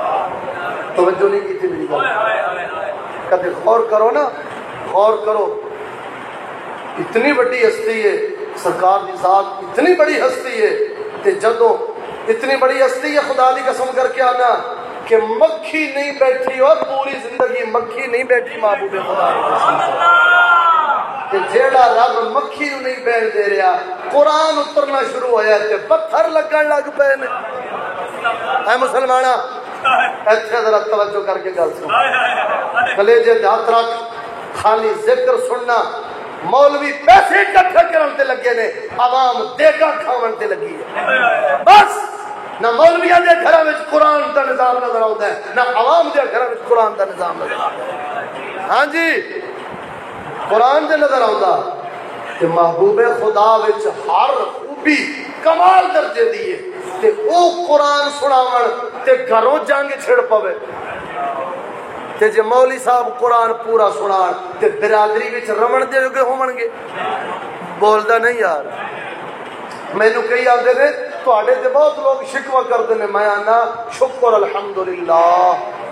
توجہ نہیں کی تھی میری گل، کبھی غور کرو نا، غور کرو، اتنی بڑی ہستی ہے سرکار دی ذات، اتنی بڑی ہستی ہے کہ جدوں اتنی بڑی ہستی ہے، خدا دی قسم کر کے آنا کہ مکھی نہیں بیٹھی اور پوری زندگی مکھی نہیں بیٹھی محبوب خدا دی قسم کہ جیڑا رب مکھی نو نہیں بیٹھ دے رہا، قرآن اترنا شروع ہویا تے پتھر لگن لگ پے نے۔ اے مسلمانا ایتھے ذرا توجہ کر کے گل سن، کلیجے تے ہاتھ رکھ، خالی ذکر سننا، مولوی پیسے اکٹھا کرن تے لگے نے، عوام دیگا کھاون تے لگی ہے۔ بس نہ مولویاں دے گھراں وچ قرآن دا نظام نظر آوندا ہے، نہ عوام دے گھراں وچ قرآن دا نظام نظر آوندا ہے۔ ہاں جی، قرآن دے نظر آوندا کہ محبوب خدا وچ ہر خوبی کمال درجے دی ہے تے او قرآن سناون تے گھروں جنگ چھڑ پوے تے جے مولی صاحب قرآن پورا سنان تے برادری وچ رمن دے جو ہون گے۔ بولدا نہیں یار، مینوں کئی آندے نے تواڈے تے بہت لوگ شکوہ کردے نے، میں آنا شکر الحمدللہ،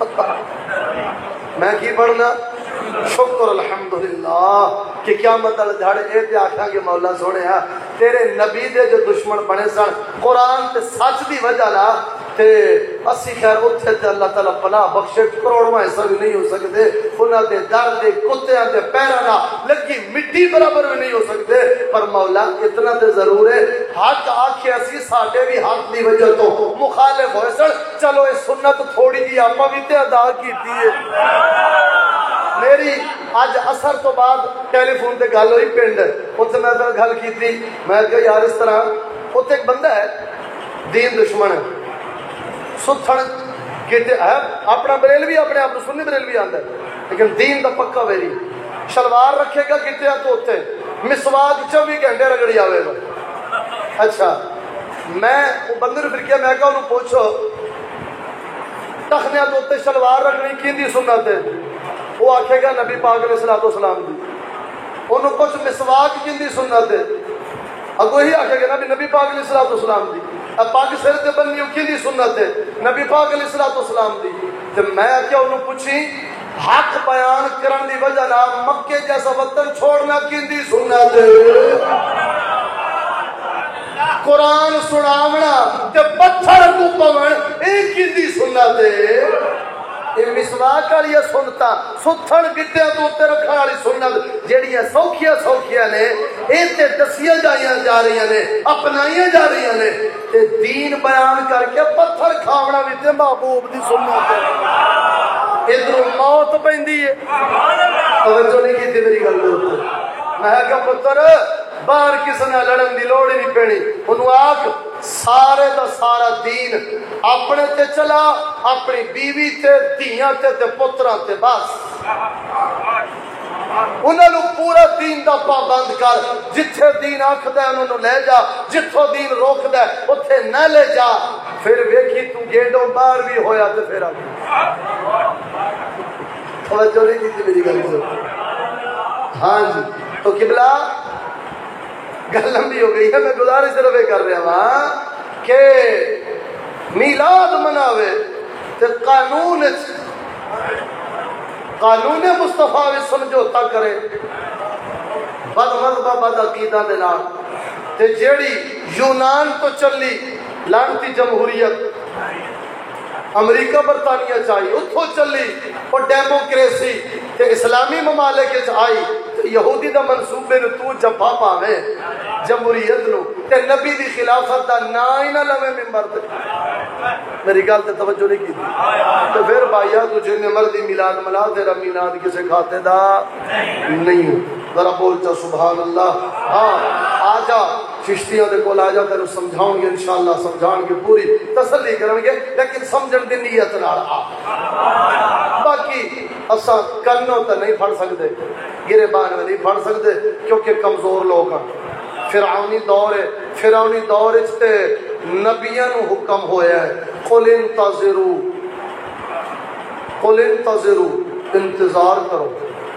میں کی پڑھنا شکر الحمدللہ کہ کیا مطلب دھڑ اے تے آکھاں گے مولا سونیا تیرے نبی دے جو دشمن بنے سن قرآن تے سچ دی وجہ نا تے اسی خیر اتھے تے اللہ تعالیٰ پناہ بخشے کروڑواں حصہ بھی نہیں ہو سکتے، انہاں دے در دے کتیاں دے پیراں نال لگی مٹی برابر بھی نہیں ہو سکتے، پر مولا اتنا تے ضرور ہے حق آکھے اسی ساڈے بھی حق دی وجہ تو مخالف ہوئے سن، چلو اے سنت تھوڑی جی آپاں بھی تے ادا کیتی ہے۔ میری اج اثر تو بعد ٹیلی فون تے گل ہوئی پنڈ، اتنے میں پھر گل کی تھی، میں کہا یار اس طرح اتنے ایک بندہ ہے دین دشمن ہے، ستھن کہتے ہے اپنا بریلوی اپنے آپ سنی بریلوی آتا ہے لیکن دین دا پکا ویری، شلوار رکھے گا کتے تو اتنے مسواک چوبی گھنٹے رگڑی آوے گا۔ اچھا میں وہ بندے نے پھر کیا، میں کہا انہوں پوچھو ٹخنیا تو اتنے شلوار رکھنی کی دی سنت ہے؟ وہ آکھے گا نبی پاک علیہ السلام دی۔ انہوں کچھ مسواک کی دی سنت ہے؟ اگو ہی آکھے گا نبی نبی پاک علیہ السلام دی۔ اب پاک سر تے بننی کی دی سنت ہے؟ نبی پاک علیہ السلام دی۔ تو میں کیا انہوں پوچھی حق بیان کرن دی وجہ نہ مکے جیسا وطن چھوڑنا کی دی سنت ہے؟ قرآن سناونا تے پتھر کو پون ایک کی دی سنت ہے؟ یہ مسواک والی سنتا ستھن گٹیاں تو اتنے رکھنے والی سنت جہڑیاں سوکھیاں سوکھیاں نے یہ تے دسیاں جائیاں جا رہی نے، اپنائیاں جا رہی نے، تے دین بیان کر کے پتھر کھاونا بھی تے محبوب دی سنت ہے۔ ادھر موت پیندی ہے، توجہ نہیں کی میری گل دے، میں کہا پتر باہر کسی نے لڑن دی لوڑ ہی نہیں پینی، انہوں آگ سارے دا سارا دین اپنے تے چلا، اپنی بیوی تے دھیاں تے تے پتراں تے بس، انہوں نے پورا دین دا پابند کر، جتھے دین آکھدا ہے انہوں نے لے جا، جتھوں دین روکدا ہے اتھے نہ لے جا، پھر ویکھی تو گیڈوں باہر بھی ہویا تے پھر آگے توجہ نہیں دیتی میری گل سے۔ ہاں جی تو قبلہ گل لمبی ہو گئی ہے، میں گزارش صرف یہ کر رہا ہوں کہ میلاد مناوے تے قانون قانون مصطفیٰ وچ سمجھوتا کرے، بد مذہبہ بد عقیدہ دے نال تے جیڑی یونان تو چلی لانتی جمہوریت امریکہ برطانیہ چاہی اتھو چلی اور ڈیموکریسی تے اسلامی ممالک وچ آئی تے یہودی دا منصوبے نو تو جفا پاویں جمہوریت نو تے نبی دی خلافت دا نا ہی نہ لویں ممبر تے میری گل تے توجہ نہیں کیتی تے پھر بھائیا تو جن مرضی میلاد منا تیرا میلاد کسے کھاتے دا نہیں ہو ذرا بول چا سبحان اللہ ہاں آ جا چشتیاں دے کول آ جا تینوں سمجھاؤں گے انشاءاللہ سمجھان کے پوری تسلی کرن گے لیکن سمجھن دی نیت نال آ باقی اساں کنوں تے نہیں پھڑ سکدے گربان میں نہیں پھڑ سکدے کیونکہ کمزور لوگ ہیں فرعونی دور ہے فرعونی دور وچ تے نبیاں نو حکم ہویا ہے قل انتظروا قل انتظروا انتظار کرو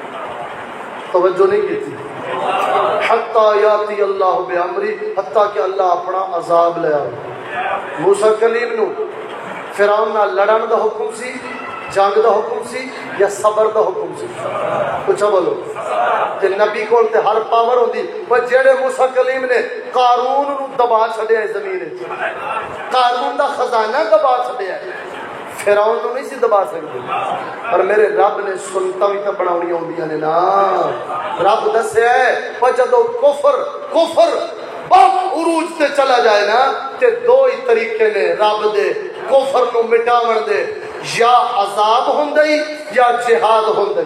توجہ نہیں کی تھی حتیٰ یاتی اللہ بامری حتیٰ کہ اللہ اپنا عذاب لے آئے موسیٰ کلیم نو فرعون نہ لڑن دا حکم سی جنگ دا حکم سی یا صبر دا حکم سی کچھ بولو کہ نبی کول تے ہر پاور ہوندی وہ جیڑے موسیٰ کلیم نے قارون نو دبا چھڑیا ہے زمین قارون دا خزانہ دبا چھڑیا ہے فرعون نو نہیں سی دبا سکتے پر میرے رب نے سنتا بھی تو بناونی ہوندیاں نے نا رب دسیا ہے پر جدو کفر کفر بہت عروج تے چلا جائے نا تے دو ہی طریقے نے رب دے کفر نو مٹاون دے یا عذاب ہوندی یا جہاد ہوندی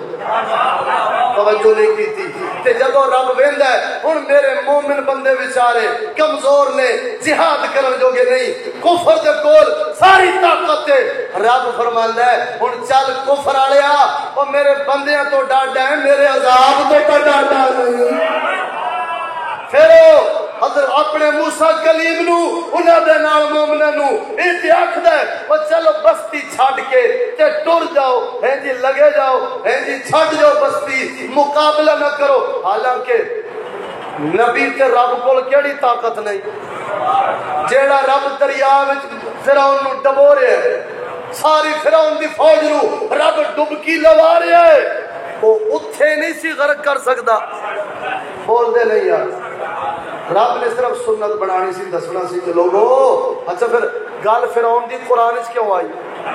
توجہ نہیں کی تھی تے جدو رب ویندا ہے ہن میرے مومن بندے بیچارے کمزور نے جہاد کرن جوگے نہیں کفر دے کول ساری طاقت ہے رب فرماندا ہے ہن چل کفر والیا او میرے بندیاں تو ڈاڈا ہے میرے عذاب تو ڈاڈا نہیں پھر حضرت اپنے موسیٰ کلیم نو انہاں دے نال مومناں نو اے آکھدا ہے او چلو بستی چھڈ کے تے ٹر جاؤ ہیں جی لگے جاؤ ہیں جی چھڈ جاؤ بستی مقابلہ نہ کرو حالانکہ نبی تے رب کول کیڑی طاقت نہیں جیڑا رب دریا وچ فرعون نو ڈبو رہا ہے ساری فرعون دی فوج نو رب ڈبکی لوا رہا ہے وہ اتھے نہیں سی غرق کر سکدا بول دے نہیں یار رب نے صرف سنت بنانی سی دسنا سی کہ لوگو اچھا پھر گل فرعون دی قرآن وچ کیوں آئی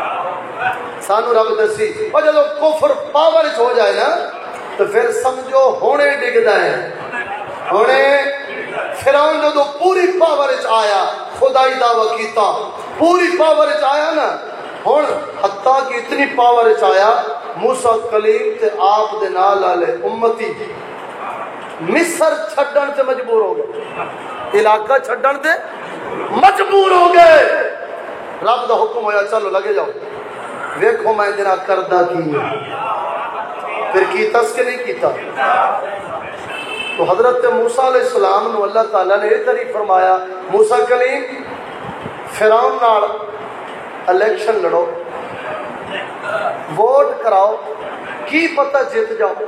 سانو رب دسی اور جب کفر پاور وچ ہو جائے نا تو پھر سمجھو ہونے ڈگدا ہے ہونے فرعون جو پوری پاور وچ آیا خدائی دعویٰ کیتا پوری پاور وچ آیا نا ہن حتیٰ کہ اتنی پاور وچ آیا موسیٰ کلیم تے آپ دے نال والے امتی مصر چھڈن سے مجبور ہو گئے علاقہ چھڈن سے مجبور ہو گئے رب دا حکم ہویا چلو لگے جاؤ ویکھو میں جنا کردہ کی پھر کیتا اس کے نہیں کیتا تو حضرت موسیٰ علیہ السلام نو اللہ تعالیٰ نے یہ تعریف فرمایا موسیٰ کلیم فرعون نال الیکشن لڑو ووٹ کراؤ کی پتہ جیت جاؤ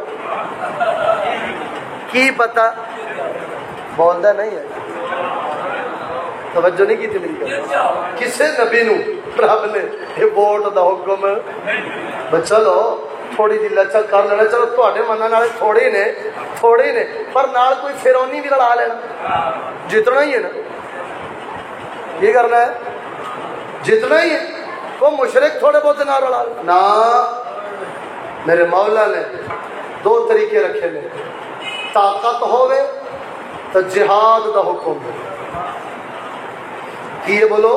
کی پتہ بولدا نہیں ہے توجہ نہیں کی تھی میری کسے نبی نو رب نے یہ ووٹ دا حکم چلو تھوڑی جی لچا کر لینا چلو تواڈے منن والے تھوڑے نے تھوڑے نے پر نال کوئی فرعونی بھی رلا لینا جتنا ہی ہے نا یہ کرنا ہے جتنا ہی ہے وہ مشرک تھوڑے بہت نہ رلا نا میرے مولا نے دو طریقے رکھے نے طاقت ہوئے تو جہاد دا حکم کیے بولو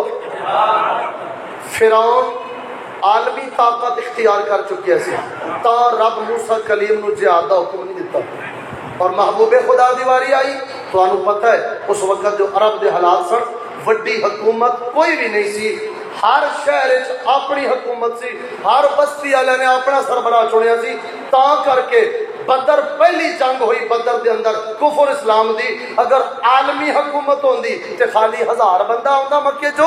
فرعون عالمی طاقت اختیار کر چکے سی تا رب موسیٰ کلیم نو جہاد دا حکم نہیں دیتا اور محبوب خدا دیواری آئی تو انہوں پتہ ہے اس وقت جو عرب دے حالات سن وڈی حکومت کوئی بھی نہیں سی ہر شہر اپنی حکومت سی ہر بستی والے نے اپنا سربراہ چنیا سی تا کر کے بدر پہلی جنگ ہوئی بدر دے اندر کفر اسلام دی اگر عالمی حکومت ہوندی تے خالی ہزار بندہ ہوندا مکے جو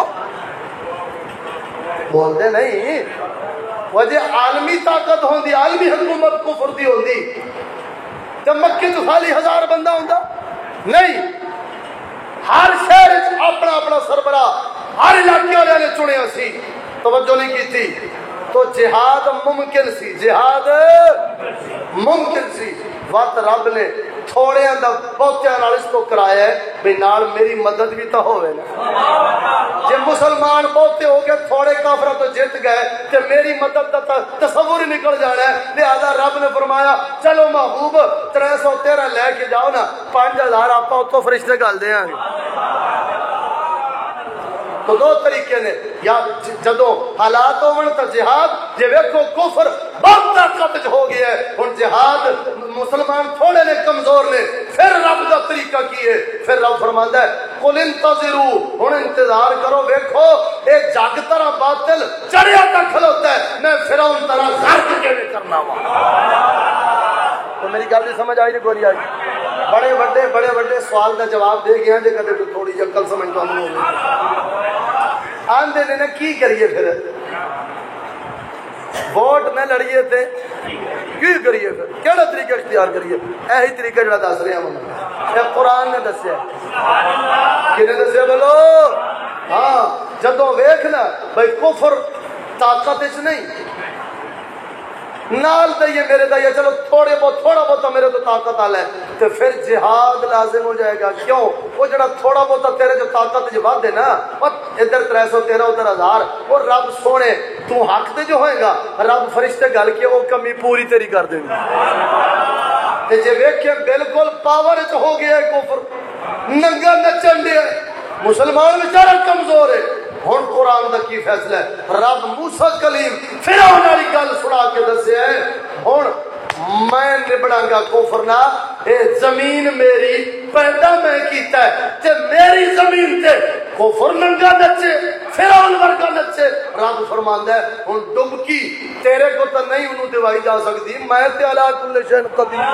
بول دے نہیں وجہ عالمی طاقت ہوندی عالمی حکومت کفر دی ہوندی تے مکے تو خالی ہزار بندہ ہوندا نہیں ہر شہر اپنا اپنا سربراہ ہر علاقے والے نے چنیا سی توجہ نہیں کی تھی تو جہاد ممکن سی جہاد ممکن سی وقت رب نے تھوڑے دا بہتیاں نال اس کو کرایا ہے بھئی نال میری مدد بھی تو ہوئے نا جے مسلمان بہتے ہو گئے تھوڑے کافرہ تو جیت گئے تے میری مدد دا تصور ہی نکل جانا ہے لہذا رب نے فرمایا چلو محبوب ترے سو تیرہ لے کے جاؤ نا پانچ ہزار آپ اتوں فرشتے گل دیں گے تو دو طریقے نے یا جدو حالات ہون تو جہاد جے ویکھو کفر بہت طاقت ہو گیا ہے ہن جہاد مسلمان تھوڑے نے کمزور نے پھر رب دا طریقہ کی ہے پھر رب فرماندا ہے قل انتظروا ہن انتظار کرو ویکھو اے جگ طرح باطل چڑھیا تک کھلوتا ہے میں فرعون طرح غرق کیویں کرنا وا تو میری گل نہیں سمجھ آئی نہیں کوئی آئی بڑے بڑے بڑے بڑے سوال کا جواب دے گیا جے کدے کوئی تھوڑی جی عقل سمجھ تو نہیں ہوگی آندے نے نا کی کریے پھر ووٹ میں لڑیے تھے کی کریے پھر کیڑا طریقہ اختیار کریے ایہی طریقہ جڑا دس رہے ہیں اے قرآن نے دسیا کہ نے دسیا بولو ہاں جدوں ویکھنا بھئی کفر طاقت اس نہیں نال دئیے میرے دئیے چلو تھوڑے بہت تھوڑا بہت میرے تو طاقت آل ہے تو پھر جہاد لازم ہو جائے گا کیوں وہ جڑا تھوڑا بہت تیرے جو طاقت جواب دے نا ادھر ترے سو تیرہ ادھر ہزار وہ رب سونے تو حق دے جو ہوئے گا رب فرشتے گل کے وہ کمی پوری تیری کر دیں گا تے جے ویکھے بالکل پاور چ ہو گیا ہے کفر ننگا نچن دے مسلمان بیچارہ کمزور ہے ہن قرآن دا کی فیصلہ ہے رب موسیٰ کلیم فرعون والی گل سنا کے دسے ہے ہن میں نبڑاں گا کفر نہ اے زمین میری پیدا میں کیتا ہے تے میری زمین تے کفر ننگا نچے فرعون ورگا نچے رب فرماندا ہے ہن ڈبکی تیرے کو تو نہیں انہوں دیوائی جا سکتی میں تے علی کل شیء قدیر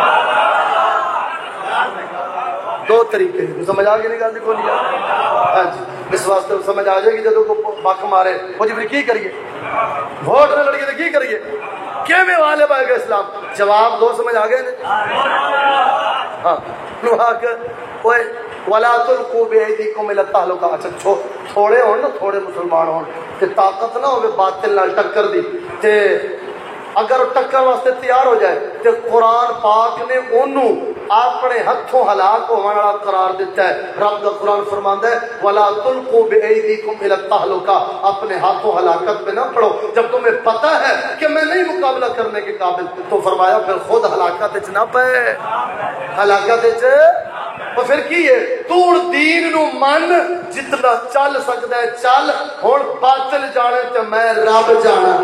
دو طریقے ہیں سمجھ آ گئی نہیں گل کوئی نہیں ہاں جی اس واسطے سمجھ آ جائے گی جدوں کو بک مارے وہ جی پھر کی کریے ووٹ نہ لڑیے تو کی کریے کیویں والے بائے گا اسلام جواب دو سمجھ آ گئے ہاں اوئے ولا تلقوا بأيديكم الى التهلكة اچھا تھوڑے ہون نا تھوڑے مسلمان ہون تے طاقت نہ ہوے باطل نال ٹکر دی تے اگر ٹکر واسطے تیار ہو جائے تو قرآن پاک نے انہوں اپنے ہتھوں ہلاک ہونے والا قرار دیتا ہے رب کا قرآن فرماندا ہے ولا تلقوا بأيديكم الى التهلكة اپنے ہاتھوں ہلاکت میں نہ پڑو جب تمہیں پتہ ہے کہ میں نہیں مقابلہ کرنے کے قابل تو فرمایا پھر خود ہلاکت وچ نہ پے ہلاکت وچ اور پھر کی ہے توڑ دین نو من جتنا چل سکتا ہے چل ہن باطل جانے تے میں رب جانا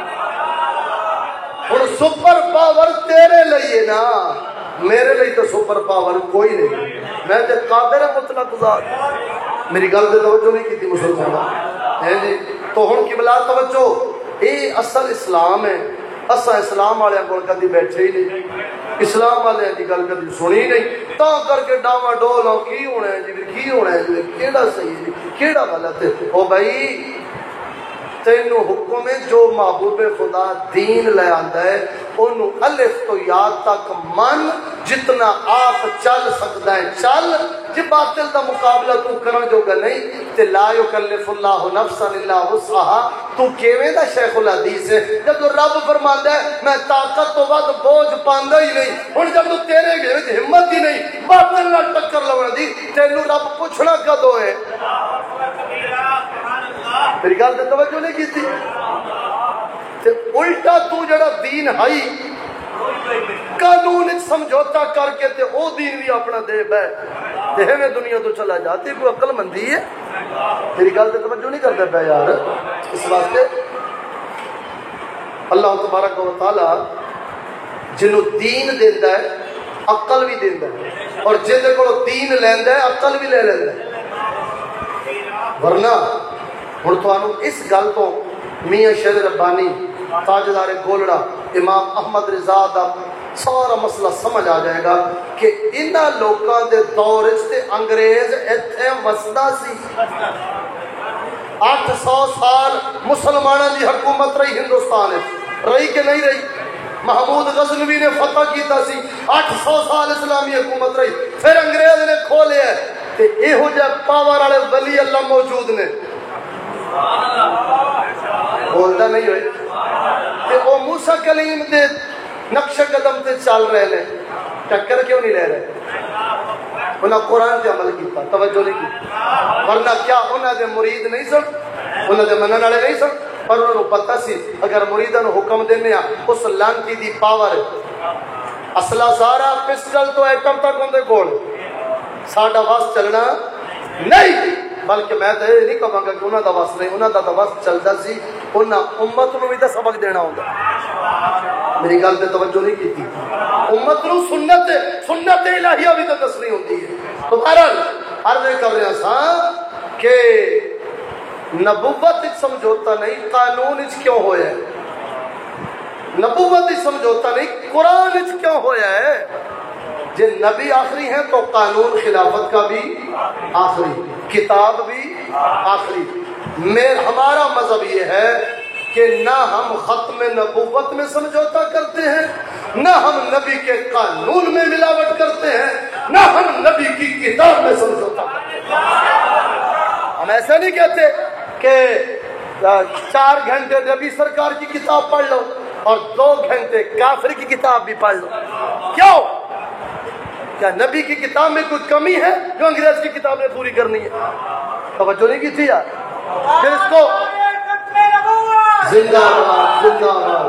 اور سپر پاور تیرے لئے نا میرے لئے تو سپر پاور کوئی نہیں میں تے قادر مطلق ذات میری گل تے توجہ نہیں کی تھی مسلمان ہے جی تو ہن قبلہ توجہ اے اصل اسلام ہے اسا اسلام والے کول کدی بیٹھے ہی نہیں اسلام والے دی گل کدی سنی نہیں تا کر کے ڈاواں ڈول ہو کی ہونا ہے جی کی ہونا ہے جی کیڑا صحیح ہے کیڑا غلط ہے او بھائی تینوں حکم ہے جو محبوب خدا دین لے آندا ہے انہوں الف تو یا تک من جتنا آپ چل سکتا ہے چل جی باطل دا مقابلہ تو کرن جو گا نہیں تے لا یکلف اللہ نفسا الا وسعها تو کیویں دا شیخ الحدیث ہے جب تو رب فرماندا ہے میں طاقت تو ود بوجھ پاندا ہی نہیں ہن جب تو تیرے وچ ہمت ہی نہیں باطل نال ٹکر لاون دی تینوں رب پوچھنا کدوں ہے میری گل تے توجہ نہیں کیتی تے الٹا تو جڑا دین ہائی قانون سمجھوتا کر کے تے او دین بھی اپنا دے بے تے میں دنیا تو چلا جاتی کوئی عقل مندی ہے میری گل تے توجہ نہیں کرتا پیا یار اس واسطے اللہ تبارک و تعالی جنوں دین دیندا ہے عقل بھی دیندا ہے اور جے کول دین لیندا ہے عقل بھی لے لیندا ہے ورنہ ہن تانوں اس گل تو میاں شیر ربانی تاجدار گولڑا امام احمد رضا دا سارا مسئلہ سمجھ آ جائے گا کہ انہاں لوکاں دے دور وچ تے انگریز ایتھے وسدا سی آٹھ سو سال مسلمانوں دی حکومت رہی ہندوستان وچ رہی کہ نہیں رہی محمود غزنوی نے فتح کیتا سی آٹھ سو سال اسلامی حکومت رہی پھر انگریز نے کھولیا تے ایہو جے پاور والے ولی اللہ موجود نے بولتا نہیں ہوئے کہ وہ موسیٰ کلیم دے نقش قدم تے چل رہے ہیں ٹکر کیوں نہیں لے رہے؟ انہاں قرآن پہ عمل کیتا، توجہ نہیں کی، ورنہ کیا انہاں دے مرید نہیں سن، انہاں دے منن والے نہیں سن، پر انہوں نے پتہ سی اگر مریداں نوں حکم دینے آ اس لانتی دی پاور اصلہ سارا پسٹل تو ایٹم تک ہوندے کول ساڈا وس چلنا نہیں، بلکہ میں تو یہ نہیں کہاں گا کہ انہوں دا وس نہیں، انہوں دا وس چلتا سی، انہاں امت نو بھی تو سبق دینا ہوندا۔ میری گل تے توجہ نہیں کی تھی، امت نو سنت سنت الہیہ بھی تو دسنی ہوتی ہے۔ تو بہرحال عرض کر رہا سا کہ نبوت سمجھوتا نہیں، قانون کیوں ہویا ہے؟ نبوت سمجھوتا نہیں، قرآن کیوں ہویا ہے؟ جن نبی آخری ہیں تو قانون خلافت کا بھی آخری، کتاب بھی آخری۔ میرا ہمارا مذہب یہ ہے کہ نہ ہم ختم نبوت میں سمجھوتا کرتے ہیں، نہ ہم نبی کے قانون میں ملاوٹ کرتے ہیں، نہ ہم نبی کی کتاب میں سمجھوتا کرتے ہیں۔ ہم ایسا نہیں کہتے کہ چار گھنٹے نبی سرکار کی کتاب پڑھ لو اور دو گھنٹے کافر کی کتاب بھی پڑھ لو۔ کیوں؟ کیا نبی کی کتاب میں کوئی کمی ہے جو انگریز کی کتاب نے پوری کرنی ہے؟ توجہ نہیں کی تھی یار؟ پھر اس کو زندہ باد زندہ باد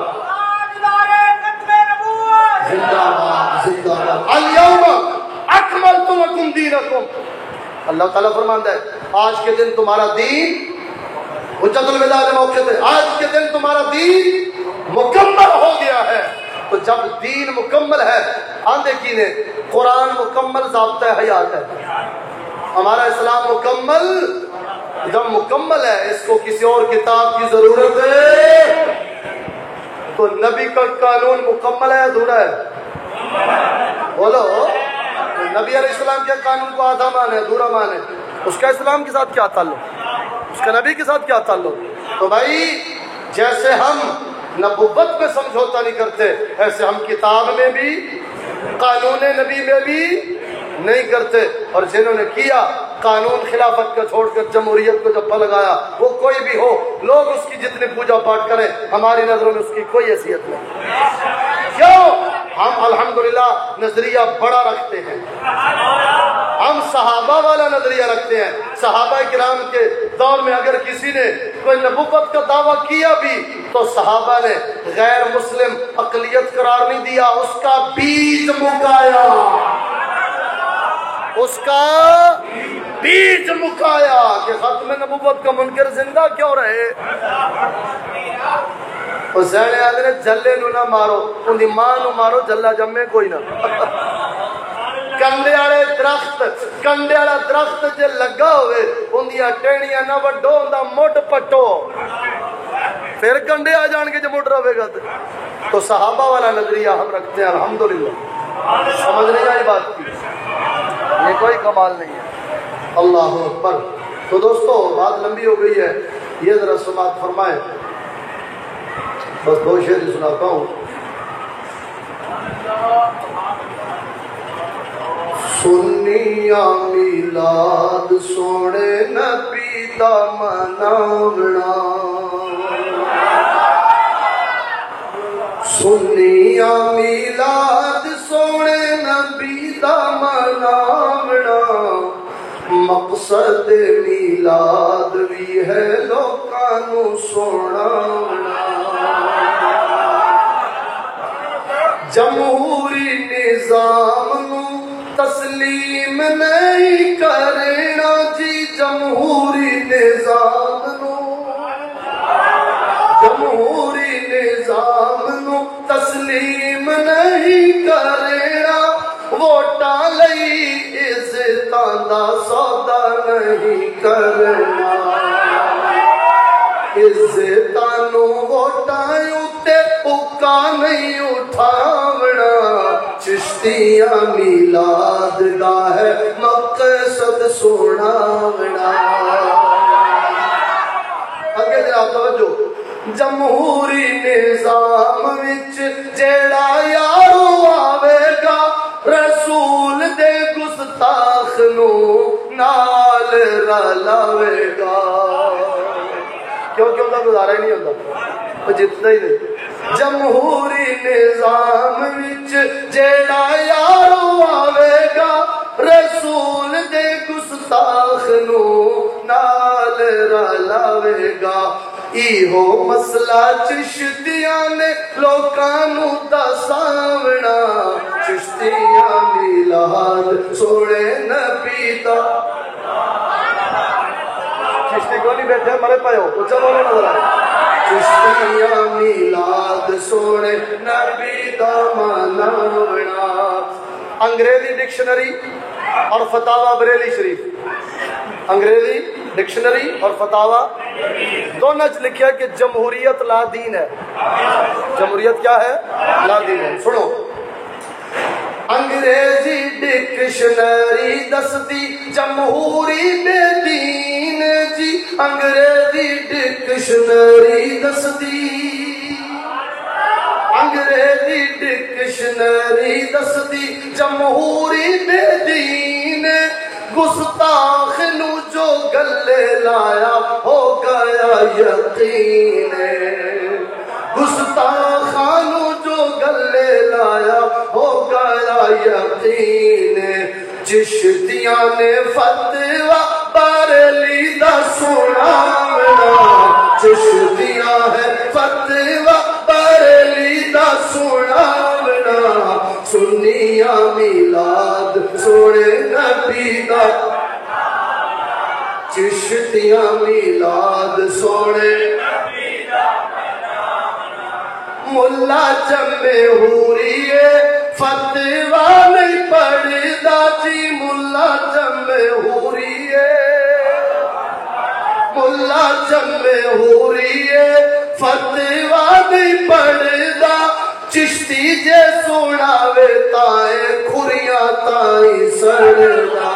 زندہ باد زندہ باد الیوم اکملت لکم دینکم، اللہ تعالیٰ فرماتا ہے آج کے دن تمہارا دین، حجت الوداع کے موقع پہ آج کے دن تمہارا دین مکمل ہو گیا ہے۔ تو جب دین مکمل ہے، آندھے کی نے قرآن مکمل ضابطہ حیات ہے، ہمارا اسلام مکمل جب مکمل ہے، اس کو کسی اور کتاب کی ضرورت ہے؟ تو نبی کا قانون مکمل ہے ادھورا ہے؟ بولو، نبی علیہ السلام کے قانون کو آدھا مانے ادھورا مانے، اس کا اسلام کے ساتھ کیا تعلق، اس کا نبی کے ساتھ کیا تعلق؟ تو بھائی جیسے ہم نبوت میں سمجھوتا نہیں کرتے، ایسے ہم کتاب میں بھی قانون نبی میں بھی نہیں کرتے۔ اور جنہوں نے کیا قانون خلافت کا چھوڑ کر جمہوریت کو جپا لگایا، وہ کوئی بھی ہو، لوگ اس کی جتنی پوجا پاٹ کریں، ہماری نظروں میں اس کی کوئی حیثیت نہیں۔ کیوں؟ ہم الحمدللہ نظریہ بڑا رکھتے ہیں، ہم صحابہ والا نظریہ رکھتے ہیں۔ صحابہ کرام کے دور میں اگر کسی نے کوئی نبوت کا دعویٰ کیا بھی تو صحابہ نے غیر مسلم اقلیت قرار نہیں دیا، اس کا بیج مکایا، اس کا بیج مکایا کہ ختم نبوت کا منکر زندہ کیوں رہے۔ حسین آدھے نے جلے نو نہ مارو، ان دی ماں نو مارو، جلا جمے کوئی نہ۔ کنڈے والے درخت کنڈے والا درخت جے لگا ہوئے اندیاں ٹہنیاں نہ وڈو، اندا مڈ پٹو، پھر کنڈے آ جان کے جو مڈ رہے گا۔ تو صحابہ والا نظریہ ہم رکھتے ہیں الحمدللہ۔ سمجھ نہیں آئی بات کی؟ یہ کوئی کمال نہیں ہے۔ اللہ اکبر۔ تو دوستو بات لمبی ہو گئی ہے، یہ ذرا سماعت فرمائیں، بس دو شعر سناتا ہوں۔ سنیا میلاد سونے نبی دا مناونا، سنیا میلاد سونے نبی دا مناونا، مقصد میلاد بھی ہے لوکاں نو سناونا، جمہوری نظام نو تسلیم نہیں کرنا جی، جمہوری نظام نو جمہوری نظام نو تسلیم نہیں کرنا، ووٹاں لئی عزتاں دا سودا نہیں کرنا، عزتاں نو ووٹاں اُتے اُکا نہیں اٹھاونا، چشتیاں میلاد دا ہے مقصد سناونا۔ اگے جا توجہ، جمہوری نظام وچ جیڑا یارو آوے گا، رسول دے گستاخ نو نال رلاوے گا۔ کیوں کیوں دا گزارا ہی نہیں ہوتا، وہ جتنا ہی نہیں۔ جمہوری نظام وچ جیڑا یارو آوے گا رسول دے گستاخ نو نال رلاوے گا ایہو مسئلہ چشتیاں نے لوکاں نو دساونا چشتیاں میلاد سونے نبی دا چشتی کو نہیں بیٹھے مرے پائے ہو کچھ بولو نظر آئے چشتیاں میلاد سونے نبی دا مناونا انگریزی ڈکشنری اور فتاوہ بریلی شریف انگریزی ڈکشنری اور فتاوہ دونوں چ لکھیا کہ جمہوریت لا دین ہے جمہوریت کیا ہے لا دین ہے سنو انگریزی ڈکشنری دستی جمہوری بے دین جی انگریزی ڈکشنری دستی انگریزی ڈکشنری دستی جمہوری بے دین گستاخ نو جو گلے لایا ہو گیا یقین گستاخانو جو گلے لایا ہو گیا یقین چشتیاں نے فتوہ بریلی دا سناونا چشتیاں ہے فتوہ بریلی دا سناونا سنیاں میلاد سونے نبی دا چشتیاں میلاد سونے ملا جمہوریے فتوہ نہیں پڑھدا جی ملا جمہوریے ملا جمہوریے فتوہ نہیں پڑھدا چشتی جے سناوے تائیں کھریاں تائیں سڑدا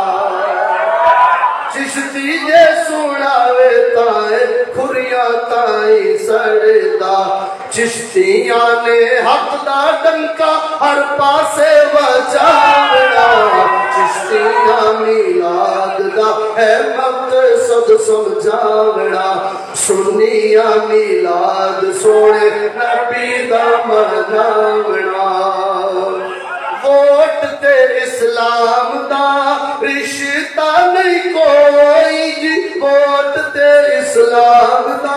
چشتی جے سناوے تائیں کھریاں تائیں سڑدا چشتیاں نے حق دا ڈنکا ہر پاسے بجاونا چشتیاں میلاد دا ہے مقصد سمجھاونا سنیاں میلاد سونے نبی دا مناونا ووٹ تے اسلام دا رشتہ نہیں کوئی جی ووٹ تے اسلام دا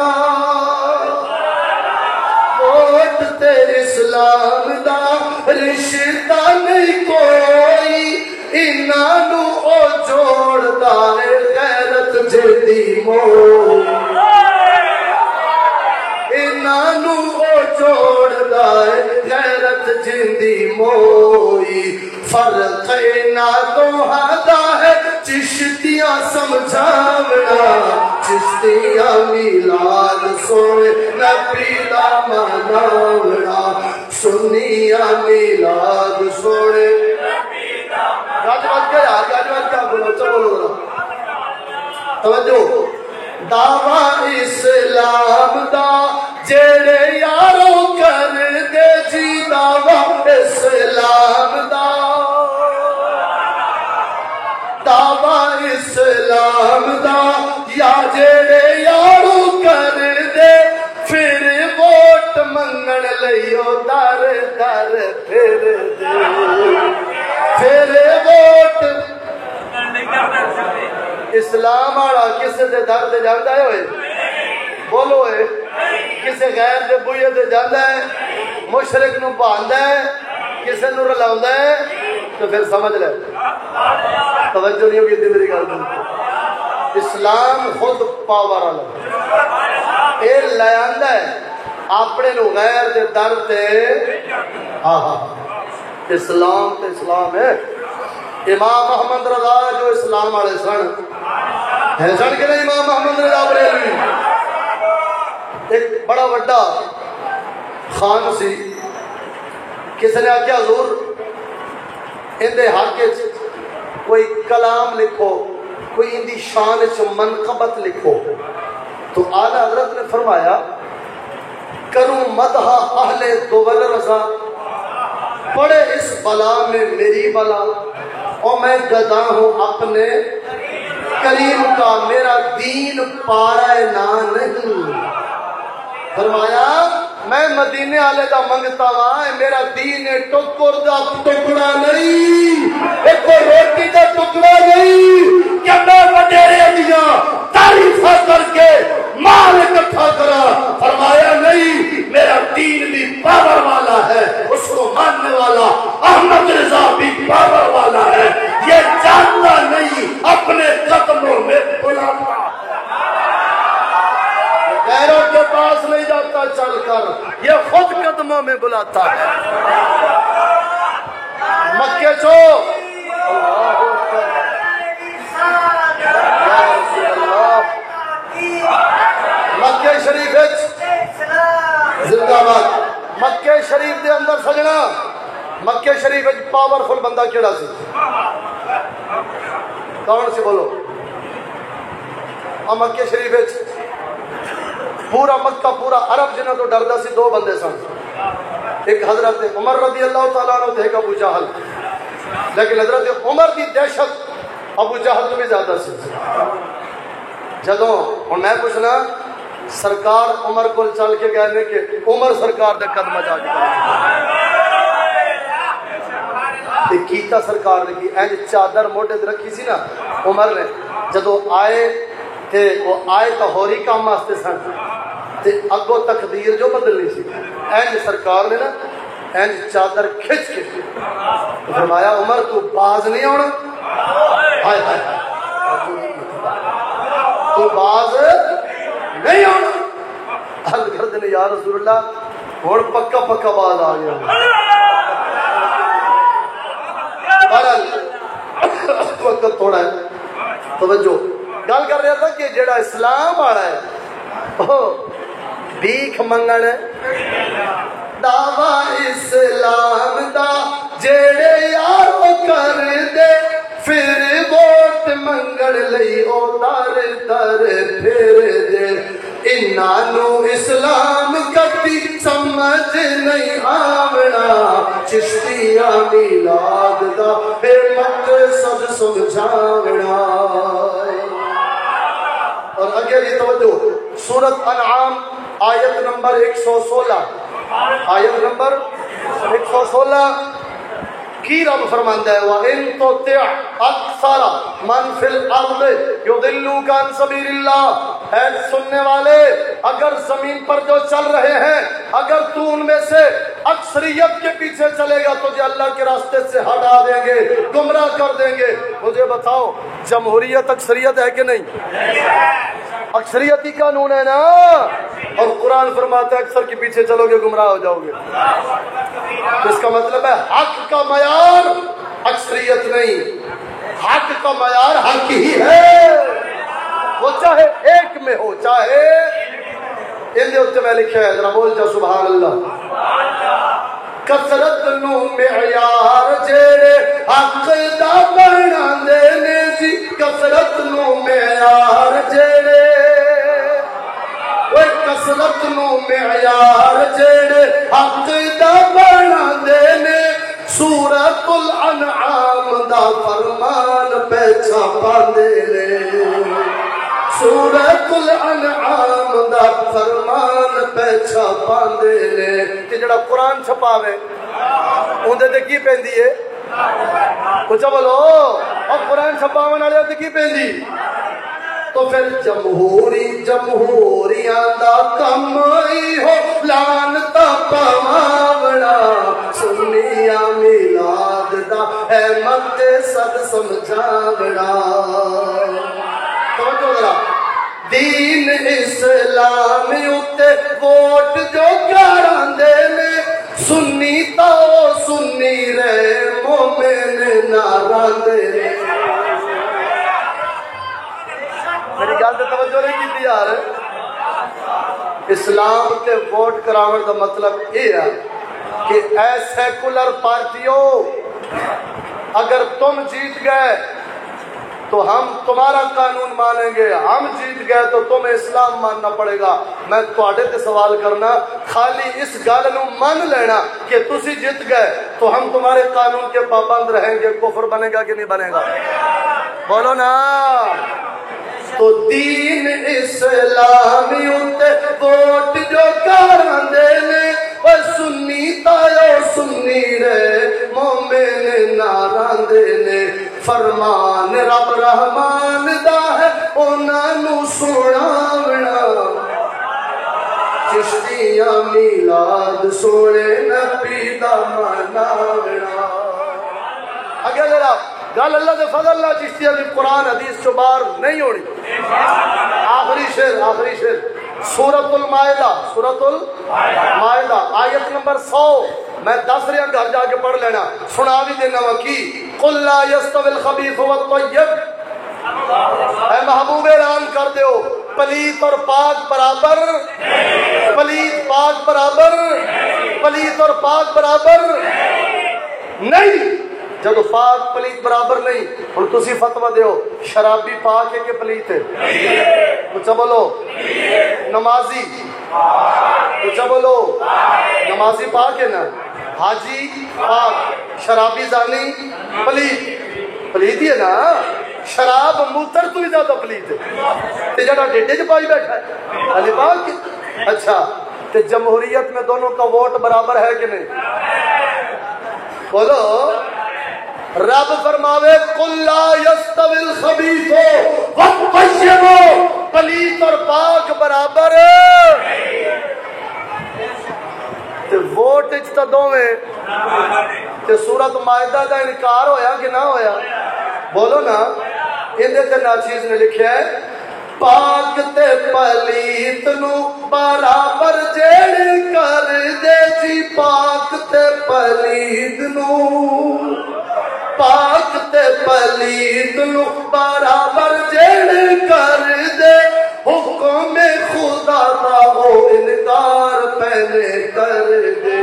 ووٹ تے اسلام دا رشتہ نہیں کوئی انہاں نو او جوڑدا ہے غیرت جدی موئی انہاں نو او جوڑدا ہے غیرت جدی موئی فرق نہ دوہاں دا ہے چشتیاں سمجھاونا چشتیاں میلاد سونے نبی دا مناونا سنیاں میلاد سونے گاج بات کیا یار گاج بات کیا بولو اچھا بولو ذرا توجہ دعویٰ اسلام دا جیڑے یارو کر دے جی دعویٰ اسلام دا دعویٰ اسلام دا یا جیڑے یارو کر دے پھر ووٹ منگن لئیو در در پھر دے پھر ووٹ اسلام آڑا کسے دے در دے جاندہ ہے ہوئے بولو ہے کسے غیر دے بوئے دے جاندہ ہے مشرک نو باندہ ہے کسے نو رلاؤندہ ہے تو پھر سمجھ لے توجہ نہیں ہوگی تھی میری گال دن اسلام خود پاور آلہ اے لیاندہ ہے اپنے نو غیر دے در تے آہا اسلام تے اسلام ہے امام محمد رضا جو اسلام آلے سن ہے سن کے نہیں امام محمد رضا بریلوی ایک بڑا بڑا خان سی کسی نے آکیا حضور اندے حق کوئی کلام لکھو کوئی اندی شان منقبت لکھو تو اعلیٰ حضرت نے فرمایا کروں مدح اہل دول رضا پڑے اس بلا میں میری بلا اور میں گدا ہوں اپنے کریم کا میرا دین پارا نہ نہیں فرمایا میں مدینے والے دا منگتا وا میرا دین ٹکر دا ٹکڑا نہیں ایک روٹی دا ٹکڑا نہیں کہ میں وڈیرے دیاں تعریفاں کر کے مال اکٹھا کرا فرمایا نہیں میرا دین بھی پاور والا ہے اس کو ماننے والا احمد رضا بھی پاور والا ہے یہ جانتا نہیں اپنے قدموں میں بلاتا غیروں کے پاس نہیں جاتا چل کر یہ خود قدموں میں بلاتا ہے مکے چھو مکے شریف زندہ باد مکے شریف دے اندر سجنا مکے شریف پاورفل بندہ کیڑا سی کون سے بولو اور مکے شریف پورا مکہ پورا عرب جنہاں تو ڈردا سی دو بندے سن ایک حضرت عمر رضی اللہ تعالیٰ عنہ ایک ابو جہل لیکن حضرت عمر کی دہشت ابو جہل تو بھی زیادہ سی جدوں اور میں پوچھنا سرکار عمر کو چل کے کہنے کہ عمر سرکار دے قدم جا کے کیتا سرکار نے کی اینج چادر موٹے تے رکھی سی نا عمر نے جدوں آئے تے وہ آئے تو ہوری کام واسطے سن تے اگوں تقدیر جو بدلنی سی اینج سرکار نے نا اینج چادر کھچ کے فرمایا عمر تو باز نہیں ہونا ہائے ہائے تو باز نہیں ہونا حل کر دینے یا رسول اللہ اور پکا پکا باز آ گیا بہرحال وقت تھوڑا ہے توجہ گل کر رہا تھا کہ جڑا اسلام آ رہا ہے بھیک منگن دعوی اسلام دا جڑے یارو کر دے پھر ووٹ منگن لئی او در در پھر دے انہاں اسلام کبھی سمجھ نہیں آونا چشتیاں میلاد دا بے مقصد سمجھاونا اور اگر یہ توجہ سورت انعام آیت نمبر ایک سو سولہ آیت نمبر ایک سو سولہ کی رب فرماندا ہے وَإِن تُطِعْ أَكْثَرَ مَنْ فِي الْأَرْضِ يُضِلُّوكَ عَنْ سَبِيلِ اللَّهِ اے سننے والے اگر زمین پر جو چل رہے ہیں اگر تو ان میں سے اکثریت کے پیچھے چلے گا تجھے اللہ کے راستے سے ہٹا دیں گے گمراہ کر دیں گے مجھے بتاؤ جمہوریت اکثریت ہے کہ نہیں اکثریتی قانون ہے نا اور قرآن فرماتا ہے اکثر کے پیچھے چلو گے گمراہ ہو جاؤ گے اس کا مطلب ہے حق کا معیار اکثریت نہیں حق کا معیار حق ہی ہے وہ چاہے ایک میں ہو چاہے ان دے اتنے میں لکھا ہے ذرا بول جا سبحان اللہ کثرت نو معیار جیڑے حق دا بنا دینے جی کثرت نو معیار جیڑے وہ کثرت نو معیار جیڑے حق دا بنا دینے سورۃ الانعام دا فرمان پیچھا پاندے لے سورۃ الانعام دا فرمان پیچھا پاندے لے کہ جڑا قرآن چھپاوے اندے تے کی پیندی ہے کچھ بولو اور قرآن چھپاون والے تے کی پیندی تو پھر جمہوری جمہوریاں دا کم ہی ہو لعنتا پواونا سنیاں میلاد دا اے مقصد سمجھاونا توجہ ذرا دین اسلامی اتے ووٹ جو کراندے نے سنی تو سنی رہے مومن نہ راندے نے میری گل تے توجہ نہیں کی یار اسلام تے ووٹ کراون دا مطلب یہ ہے کہ اے سیکولر پارٹیوں اگر تم جیت گئے تو ہم تمہارا قانون مانیں گے ہم جیت گئے تو تمہیں اسلام ماننا پڑے گا میں تواڈے تے سوال کرنا خالی اس گل نو مان لینا کہ تسی جیت گئے تو ہم تمہارے قانون کے پابند رہیں گے کفر بنے گا کہ نہیں بنے گا بولو نا تو دین اسلامی اتے ووٹ جو کراندے نے جاندے نے فرمان رب رحمان دا ہے انہاں نو سناونا چشتیاں میلاد سونے نبی دا مناونا اگر ذرا گل اللہ دے فضل اللہ چشتیاں دی قرآن حدیث چو بار نہیں ہونی آخری شعر آخری شعر سورۃ المائدہ سورۃ المائدہ آیت نمبر سو میں دس رہا گھر جا کے پڑھ لینا سنا بھی دینا وکی قل لا یستوی الخبیث والطیب اے محبوب اعلان کر دیو پلیت اور پاک برابر پلیت پاک برابر پلیت اور پاک برابر نہیں جب پاک پلیت برابر نہیں اور تسی فتوہ دیو شرابی پاک ہے کہ پلیت ہے کچھ بولو نمازی کچھ بولو نمازی پاک ہے نا حاجی پاک شرابی زانی پلیت پلیت ہی ہے نا شراب موتر تو ہی زیادہ پلیت ہے تے جڑا ڈیڈے جو پائی بیٹھا ہے علی پاک اچھا تے جمہوریت میں دونوں کا ووٹ برابر ہے کہ نہیں بولو رب فرماوے قل لا یستوی الخبیث والطیب پلیت اور پاک برابر تے ووٹ اچ تا دوویں تے سورۃ مائدہ دا انکار ہویا کہ نہ ہویا بولو نا اندے تے ناچیز نے لکھیا ہے پاک تے پلیت نو برابر جیڑ کر دے جی پاک تے پلیت نو پاک تے پلیت نو برابر جیڑ کر دے حکم خدا دا ہو انکار پہلے کر دے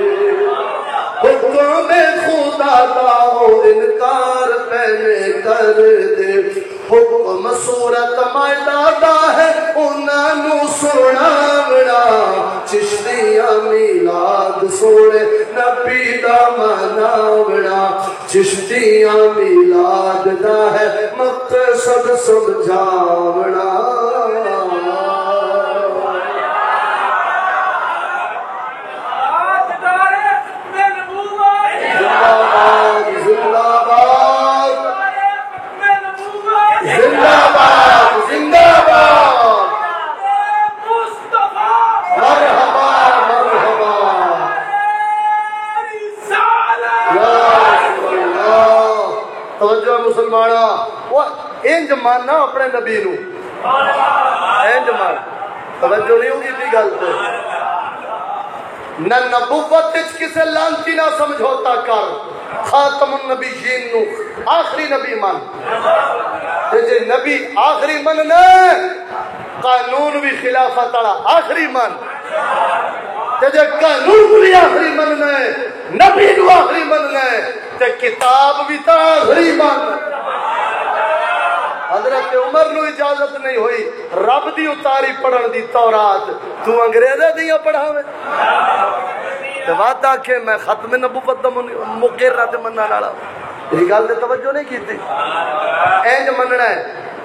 حکم خدا دا ہو انکار پہلے کر دے حکم سورۃ مائدہ دا ہے انہاں نو سناونا چشتیاں میلاد سونے نبی دا مناونا چشتیاں میلاد دا ہے مقصد سمجھاونا مسلمانہ وہ انج ماننا اپنے نبی نو انج مان توجہ نہیں ہوگی تھی گل پہ نہ نبوت کسے لانتی نہ سمجھوتا کر خاتم النبیین نو آخری نبی مان جے نبی آخری من نے قانون بھی خلافت والا آخری من جے قانون بھی آخری من نے نبی نو آخری من نے تے کتاب بھی تا آخری من حضرت عمر نو اجازت نہیں ہوئی رب دی اتاری پڑھن دی تورات تو انگریزے دیاں پڑھاویں تے وعدہ کہ میں ختم نبوت دا مقررہ تے مننا والا یہ گل تے توجہ نہیں کیتی اینج مننا ہے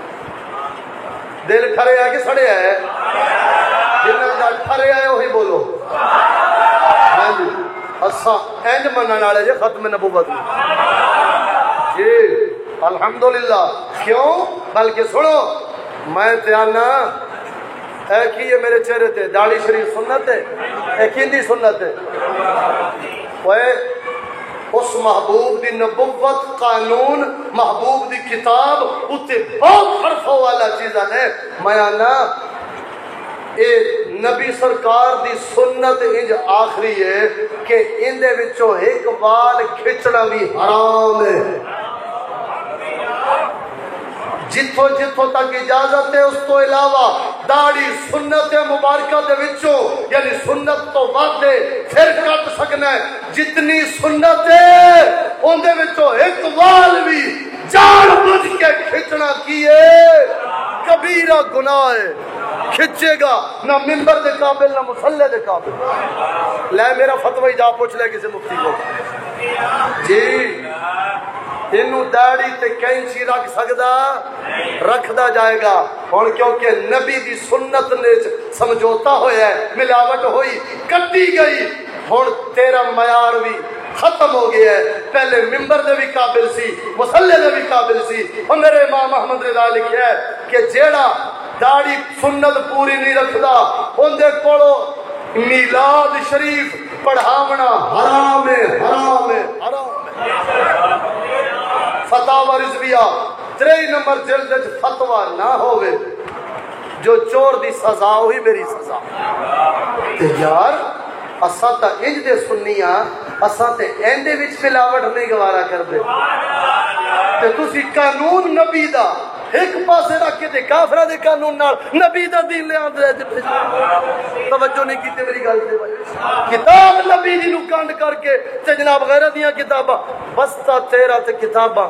دل کھرے ہے کہ سڑے ہے جنہاں دا کھرے ہے وہی بولو ہاں جی اساں اینج منن والے جے ختم نبوت جی الحمدللہ کیوں بلکہ سنو میں تیانا اے کی یہ میرے چہرے تے داڑھی شریف سنت ہے اے کیندی سنت ہے اوے اس محبوب دی نبوت قانون محبوب دی کتاب اتے بہت حرفوں والا چیزاں نے میں آنا اے نبی سرکار دی سنت انج آخری ہے کہ اندے وچوں ایک وال کھچنا بھی حرام ہے جتوں جتوں تک اجازت ہے اس تو علاوہ داڑھی سنت مبارکہ دے وچوں یعنی سنت تو وعدے پھر کٹ سکنا ہے جتنی سنت ہے ان دے وچوں ایک وال بھی جان بوجھ کے کھچنا کیے کبیرہ گناہ ہے کھچے گا نہ منبر دے قابل نہ مصلی دے قابل لے میرا فتوی جا پوچھ لے کسی مفتی کو جی انہوں داڑھی تے کینچی رکھ سکدا رکھدا جائے گا اور کیونکہ نبی دی سنت نے سمجھوتا ہویا ہے ملاوٹ ہوئی کٹی گئی اور تیرا معیار بھی ختم ہو گیا ہے. پہلے ممبر دے بھی قابل سی, مصلے دے بھی قابل سی. اور میرے امام احمد رضا لکھیا ہے کہ جیڑا داڑھی سنت پوری نہیں رکھدا اندے کولو میلاد شریف پڑھاونا حرام ہے, حرام ہے, حرام ہے. فتاوی رضویہ تریئی نمبر جلد وچ فتوا نہ ہوئے جو چور دی سزا ہوئی میری سزا. تے یار اساں تا انج دے سنیاں, اساں تے ایندے وچ ملاوٹ نہیں گوارا کردے. تے تسی قانون نبی دا ایک پاسے رکھ کے تے کافراں دے قانون نال نبی دا دین لے آندے. توجہ نہیں کیتے میری گل تے. کتاب نبی دی نو کنڈ کر کے تے جناب غیرت دیاں کتاباں بستا تیرا تے کتاباں.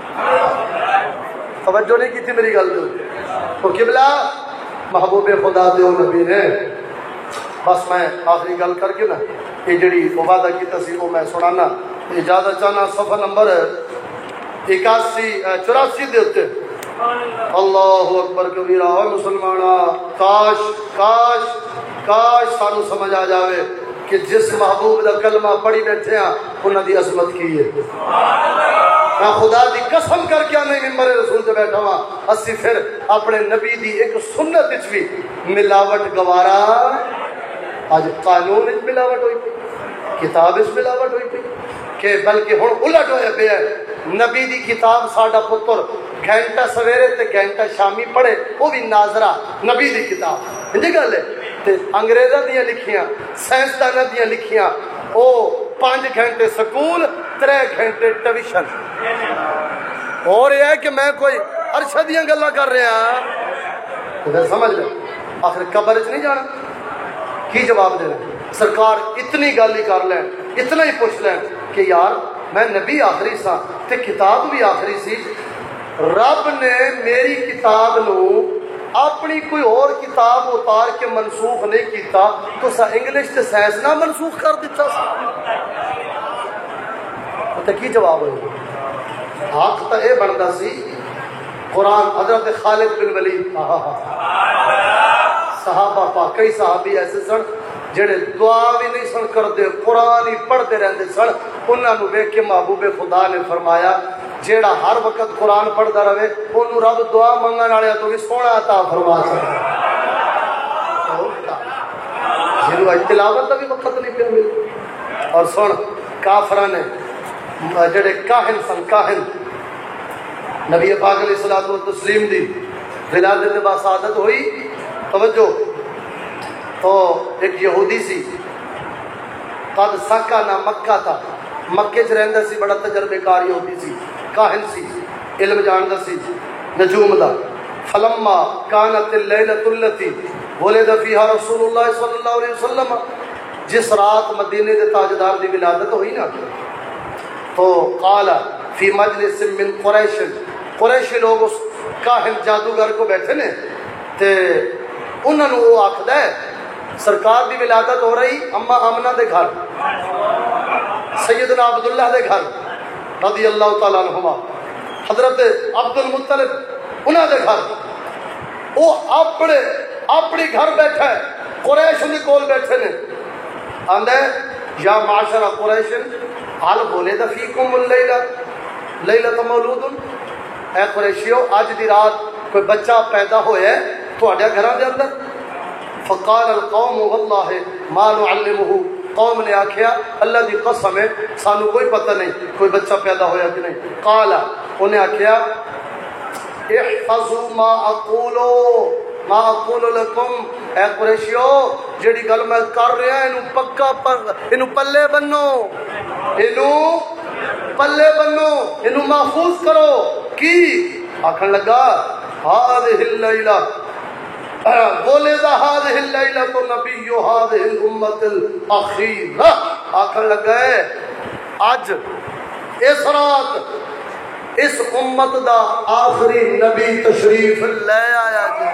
توجہ نہیں کیتی میری گل تے. تو قبلہ محبوب خدا دے نبی نے بس میں آخری گل کر کے نا یہ جڑی وعدہ کیتا سی وہ میں سنانا. اجازت چاہنا صفحہ نمبر اکاسی چوراسی دے اتے. اللہ اکبر کبیرہ. اور مسلمانہ کاش کاش کاش سانو سمجھ آ جاوے کہ جس محبوب دا کلمہ پڑھی بیٹھے ہیں انہاں دی عظمت کی ہے. میں خدا دی قسم کر کے آنے ممبر رسول سے بیٹھا ہوا اسی پھر اپنے نبی دی ایک سنت وچ بھی ملاوٹ گوارا. آج قانون وچ ملاوٹ ہوئی پئی, کتاب وچ ملاوٹ ہوئی پئی کہ بلکہ ہن الٹ ہویا پیا ہے. نبی دی کتاب ساڈا پتر گھنٹہ سویرے تے گھنٹہ شامی پڑھے وہ بھی ناظرہ نبی دی کتاب انجی گل ہے. تے انگریزاں دیاں لکھیاں سائنسداناں دیاں لکھیاں او پانچ گھنٹے سکول ترے گھنٹے ٹیوشن. اور یہ ہے کہ میں کوئی عرشہ دیاں گلاں کر رہا ہاں تو پھر سمجھ لیں آخر قبر وچ نہیں جانا. کی جواب دینا؟ سرکار اتنی گل ہی کر لیں, اتنا ہی پوچھ لیں کہ یار میں نبی آخری سا تے کتاب بھی آخری سی. رب نے میری کتاب نو اپنی کوئی اور کتاب اتار کے منسوخ نہیں کیتا تو سا انگلش تے سائنس نہ منسوخ کر دیتا سا. تے کی جواب ہوئے؟ حق تا اے بندا سی قرآن. حضرت خالد بن ولید صحابہ پاک کئی صحابی ایسے سن جڑے دعا بھی نہیں سن کرتے, قرآن ہی پڑھتے رہتے سن. انہاں نو ویکھ کے محبوب خدا نے فرمایا جیڑا ہر وقت قرآن پڑھتا رہے انہوں رب دعا منگن والے تو بھی سونا عطا فرما سکتا. جنوں تلاوت کا بھی وقت نہیں پیا ملتا. اور سن کافراں نے جڑے کاہن سن, کاہن نبی پاک علیہ الصلوۃ والتسلیم دی ولادت باسعادت ہوئی. توجہ, تو ایک یہودی سی قد سکن مکہ تھا, مکے چ رہندا سی, بڑا تجربے کار یہودی سی, کاہن سی, علم جاندا سی نجوم دا. فلما كانت الليلة التي ولد فيها رسول الله صلی اللہ علیہ وسلم, جس رات مدینے دے تاجدار دی ولادت ہوئی نا تو قال فی مجلس من قریش, قریشی لوگ اس کاہن جادوگر کو بیٹھے نے تے انہوں نے وہ آخد ہے سرکار دی ولادت ہو رہی اما آمنہ دے گھر, سیدنا عبداللہ دے گھر رضی اللہ تعالیٰ عنہما, حضرت عبد المطلب انہوں دے گھر. وہ اپنے اپنی گھر بیٹھا ہے, قریش ان کول بیٹھے نے. آندہ ہے یا معاشر قریش حال ولد فیکم اللیلہ لیلۃ مولود, اے قریشیو اج دی رات کوئی بچہ پیدا ہویا ہے تواڈے گھراں دے اندر. فقال القوم واللہ ما نعلمہ, قوم نے آکھیا اللہ دی قسم ہے سانو کوئی پتہ نہیں کوئی بچہ پیدا ہویا کہ نہیں. قال انہیں آکھیا احفظوا ما اقولو ما اقول لکم, اے قریشیو جڑی گل میں کر رہا اینو پکا اینو پلے بنو, اینو پلے بنو, اینو محفوظ کرو. کی آکھن لگا هذه الليلہ ولد هذه الليلة نبی هذه الامة الاخیرہ. آکھن لگا ہے اج اس رات اس امت دا آخری نبی تشریف لے آیا جی.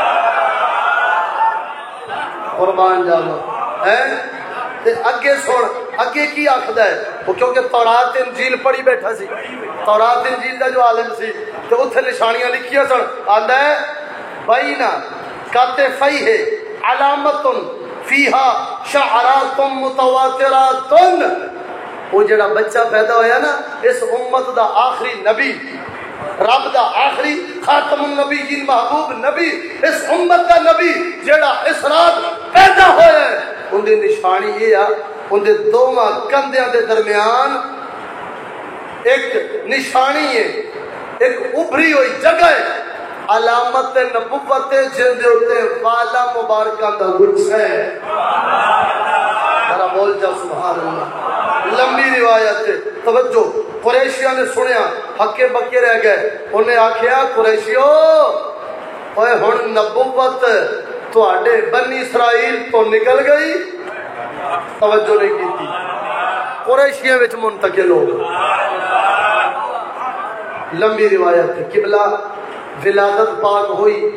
قربان جانا ہے. اگے سن اگے کی آخدا ہے وہ, کیونکہ تورات انجیل پڑھی بیٹھا سی, تورات انجیل دا جو عالم سی تو اتنے نشانیاں لکھیاں سن. آندا ہے بین کتفیہ علامت فیہا شعرات متواترات, وہ جڑا بچہ پیدا ہویا نا اس امت دا آخری نبی، رب دا آخری خاتم النبیین محبوب نبی، اس امت دا نبی جڑا اس رات پیدا ہویا ہے، ان دی نشانی یہ ہے ان دے دوواں کندیاں دے درمیان ایک نشانی ہے، ایک ابھری ہوئی جگہ ہے، علامت نبوت جن دے ہوتے والا مبارکہ دا گچھ ہے۔ ذرا بول جا سبحان اللہ۔ لمبی روایت ہے، توجہ، قریشیاں نے سنیا، ہکے بکے رہ گئے، انہیں آکھیا قریشیو اوے ہن نبوت تواڈے بنی اسرائیل تو نکل گئی، توجہ نہیں کی تھی، قریشیاں وچ منتقل ہو گئے۔ لمبی روایت ہے، قبلہ ولادت پاک ہوئی،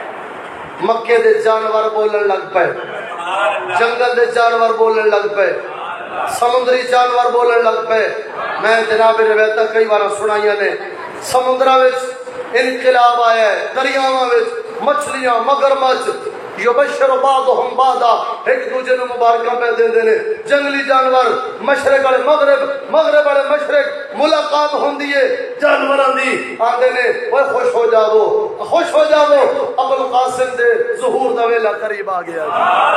مکے دے جانور بولن لگ پے، جنگل دے جانور بولن لگ پے، سمندری جانور بولن لگ پے۔ میں جناب روایتہ کئی بار سنائیاں نے، سمندرہ وچ انقلاب آیا ہے، دریاواں وچ مچھلیاں مگرمچھ یبشر بعضهم بعضا ایک دوسرے نوں مبارکاں پہ دے دینے، جنگلی جانور مشرق والے مغرب، مغرب والے مشرق، ملاقات ہوندی ہے جانوراں دی، آندے نے اوے خوش ہو جاؤ خوش ہو جاؤ، ابو القاسم دے ظہور دا ویلا قریب آ گیا۔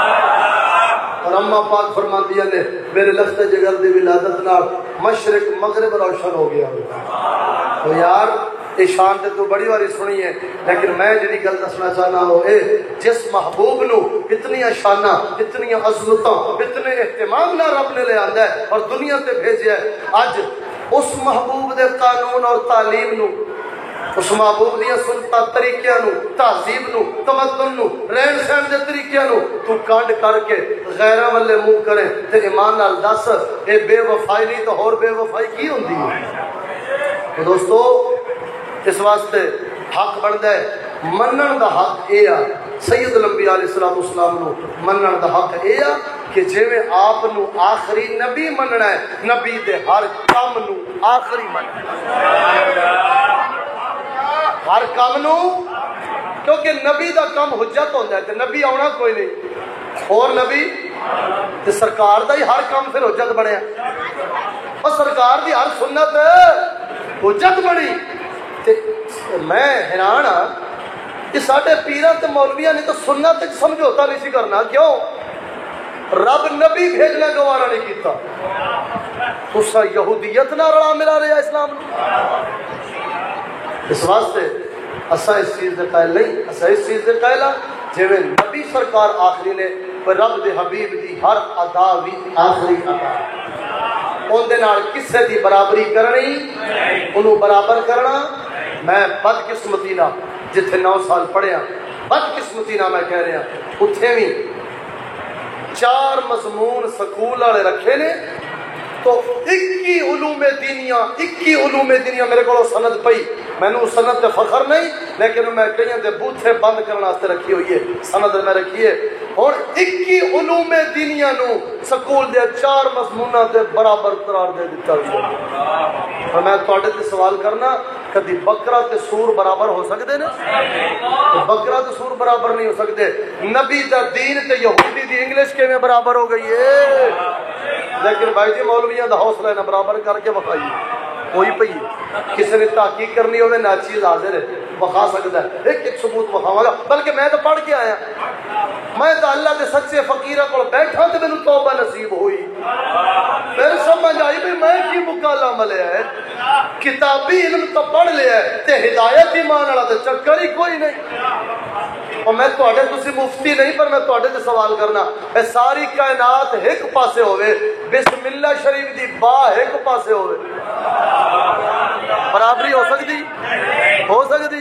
اور اماں پاک فرماندیاں نے میرے لخت جگر دی ولادت نال مشرق مغرب روشن ہو گیا۔ تو یار یہ شان تے تو بڑی باری سنی ہے، لیکن میں جنی گل دسنا چاہنا ہو اے جس محبوب نو اتنی شانہ، اتنی عظمتاں، اتنے اہتمام نہ رب نے لے آندا ہے اور دنیا تے بھیجیا ہے، اج اس محبوب دے قانون اور تعلیم نو، اس محبوب دیا سنتا طریقیاں نو، تہذیب نو، تمدن نو، رہن سہن دے طریقیاں نو تو کانڈ کر کے غیراں والے منہ کرے تے ایمان نال دس اے بے وفائی نہیں تو اور بے وفائی کی ہوندی ہے؟ تو دوستو اس واسطے حق بنتا ہے منن دا حق اے آ، سید الانبیاء علیہ الصلوۃ والسلام نو منن دا حق اے آ کہ جویں آپ نو آخری نبی مننا ہے، نبی دے ہر کام نو آخری مننا، ہر کام نو، کیونکہ نبی دا کام حجت ہوندا ہے تے نبی آنا کوئی نہیں، اور نبی تے سرکار دا ہی ہر کام پھر حجت بنیا، اور سرکار دی ہر سنت حجت بنی۔ میں حیران ہاں کہ ساڈے پیراں تے مولویاں نے تو سنت وچ سمجھوتا نہیں سی کرنا، کیوں؟ رب نبی بھیجنا گوارا نہیں کیتا، تسا یہودیت نہ رلا ملا رہا اسلام نو۔ اس واسطے اسا اس چیز دے قائل نہیں، اسا اس چیز دے قائل ہاں جویں نبی سرکار آخری نے پر رب دے حبیب دی ہر ادا بھی آخری ادا، اون دے نال کسے دی برابری کرنی، انہوں برابر کرنا۔ میں بدقسمتی نہ جتھے نو سال پڑھیا، بدقسمتی نہ میں کہہ رہا اتھے بھی چار مضمون سکول والے رکھے نے، تو اکی علوم دینیا، اکی علوم دینیا میرے کو سند پئی، میں نے سند تے فخر نہیں، لیکن میں کہیں دے بوتھے بند کرنے واسطے رکھی ہوئی ہے، سند میں رکھی ہے، اور اکی علوم دینیا نو سکول دے چار مضمونہ دے برابر قرار دے دیتا ہوئی۔ اور میں تواڈے تے سوال کرنا، کدی بکرا تے سور برابر ہو سکتے نے؟ بکرا تے سور برابر نہیں ہو سکتے۔ نبی دا دین تے یہودی دی انگلش کے میں برابر ہو گئی ہے، لیکن بھائی جی مولویاں دا حوصلہ نہ برابر کر کے بخائیے، کوئی پئی کسی نے تحقیق کرنی ہوئے نہ چیز حاضر ہے، بخا سکتا ہے، ایک ایک ثبوت بخاواں گا، بلکہ میں تو پڑھ کے آیا، میں تو اللہ دے سچے فقیراں کول بیٹھا تے مینوں توبہ نصیب ہوئی، پھر سمجھ آئی بھی میں کی مکالا ملیا ہے، کتابی علم تو پڑھ لیا ہے تے ہدایت ایمان والا تے چکر ہی کوئی نہیں۔ اور میں تواڈے تسی مفتی نہیں، پر میں تواڈے تے سوال کرنا، اے ساری کائنات ایک پاسے ہوئے، بسم اللہ شریف دی با ایک پاسے ہوئے، برابری ہو سکتی؟ ہو سکتی؟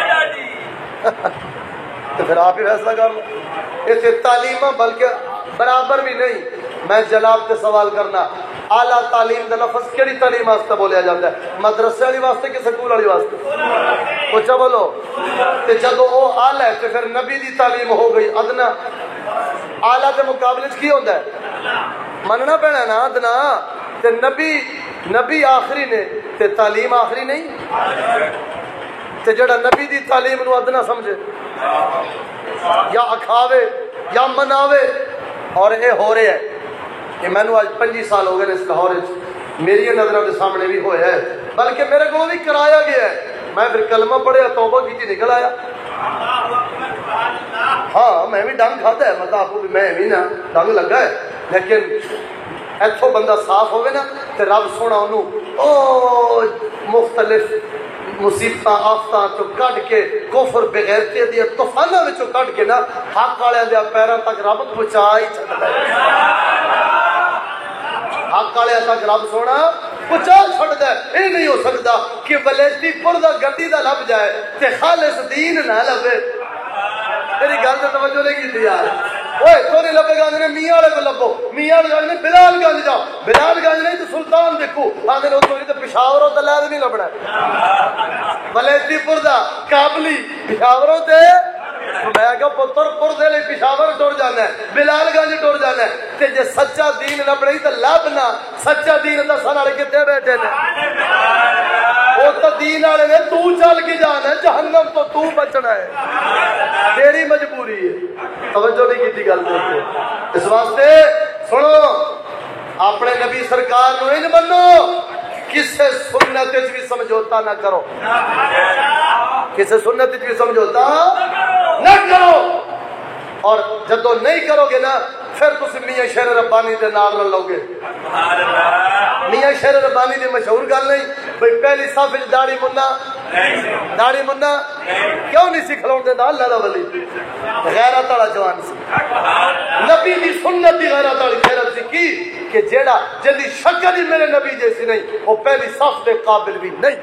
تو پھر آپ ہی فیصلہ کر لو۔ اسے تعلیم بلکہ برابر بھی نہیں۔ میں جناب سے سوال کرنا، اعلیٰ تعلیم کا لفظ کیڑی تعلیم واسطے بولیا جاتا ہے؟ مدرسے والی واسطے کہ سکول والی واسطے؟ اچھا بولو۔ تے جدو وہ اعلیٰ ہے تو پھر نبی دی تعلیم ہو گئی ادنا، اعلیٰ کے مقابلے کی ہوتا ہے؟ مننا پینا نا ادنا۔ تے نبی نبی آخری نے تے تعلیم آخری نہیں، تے جڑا نبی دی تعلیم نو ادنا سمجھے یا اکھاوے یا مناوے، اور اے ہو رہے ہے کہ میں نو آج پنجی سال ہو گئے اس لاہور، میری نظروں کے سامنے بھی ہوا ہے، بلکہ میرے کو بھی کرایا گیا ہے، میں پھر کلمہ پڑھیا توبہ کی نکل آیا۔ ہاں میں بھی ڈنگ کھاتا ہے، مطلب آپ کو بھی میں بھی نا ڈنگ لگا ہے، لیکن ایتھوں بندہ صاف ہوئے نا تو رب سونا انہوں او مختلف مصیبت آفتاں چو کٹ کے کفر بغیرتی دیا طوفاناں وچوں کٹ کے نا حق والے دے پیراں تک رب پہنچا ہی چھڈدا ہے، حق والے تک رب سونا پہنچا چھڈدا ہے۔ یہ نہیں ہو سکتا کہ ولیتی پور دا گڈی دا لب جائے تے خالص دین نہ لبے۔ میری گل تے توجہ نہیں کی یار، اوئے تو نہیں لبے گا نے میاں والے کو لبو، میاں والے گنج نے بلال گنج جاؤ، بلال گنج نہیں تو سلطان دیکھو، آندے نے اتوں نہیں تو پشاوروں تے لاد نہیں لبنا ولیتی پور دا کابلی پشاوروں تے میں کہ پتر پور دے لئی پشاور ٹر جانا ہے، بلال گنج ٹر جانا ہے، تے جے سچا دین لبنا تے لبنا سچا دین دا سن والے کتے بیٹھے نے، وہ تو دین والے نے تو چل کے جانا ہے، جہنم تو تو بچنا ہے، تیری مجبوری ہے۔ توجہ نہیں کی گل دیکھو، اس واسطے سنو اپنے نبی سرکار نو انج منو، کسے سنت وچ بھی سمجھوتا نہ کرو، کسے سنت وچ بھی سمجھوتا نہ کرو، اور جدو نہیں کرو گے نا پھر تسی میاں شیر ربانی دے نال رلو گے۔ میاں شیر ربانی دی مشہور گل نہیں بھئی پہلی صف وچ داڑھی منا داڑھی منا کیوں نہیں سی کھلون دیندا اللہ دا ولی، غیرت والا جوان سی، نبی دی سنت دی غیرت والی غیرت سی کی کہ جیڑا جدی شکل ہی میرے نبی جیسی نہیں وہ پہلی صف دے قابل بھی نہیں۔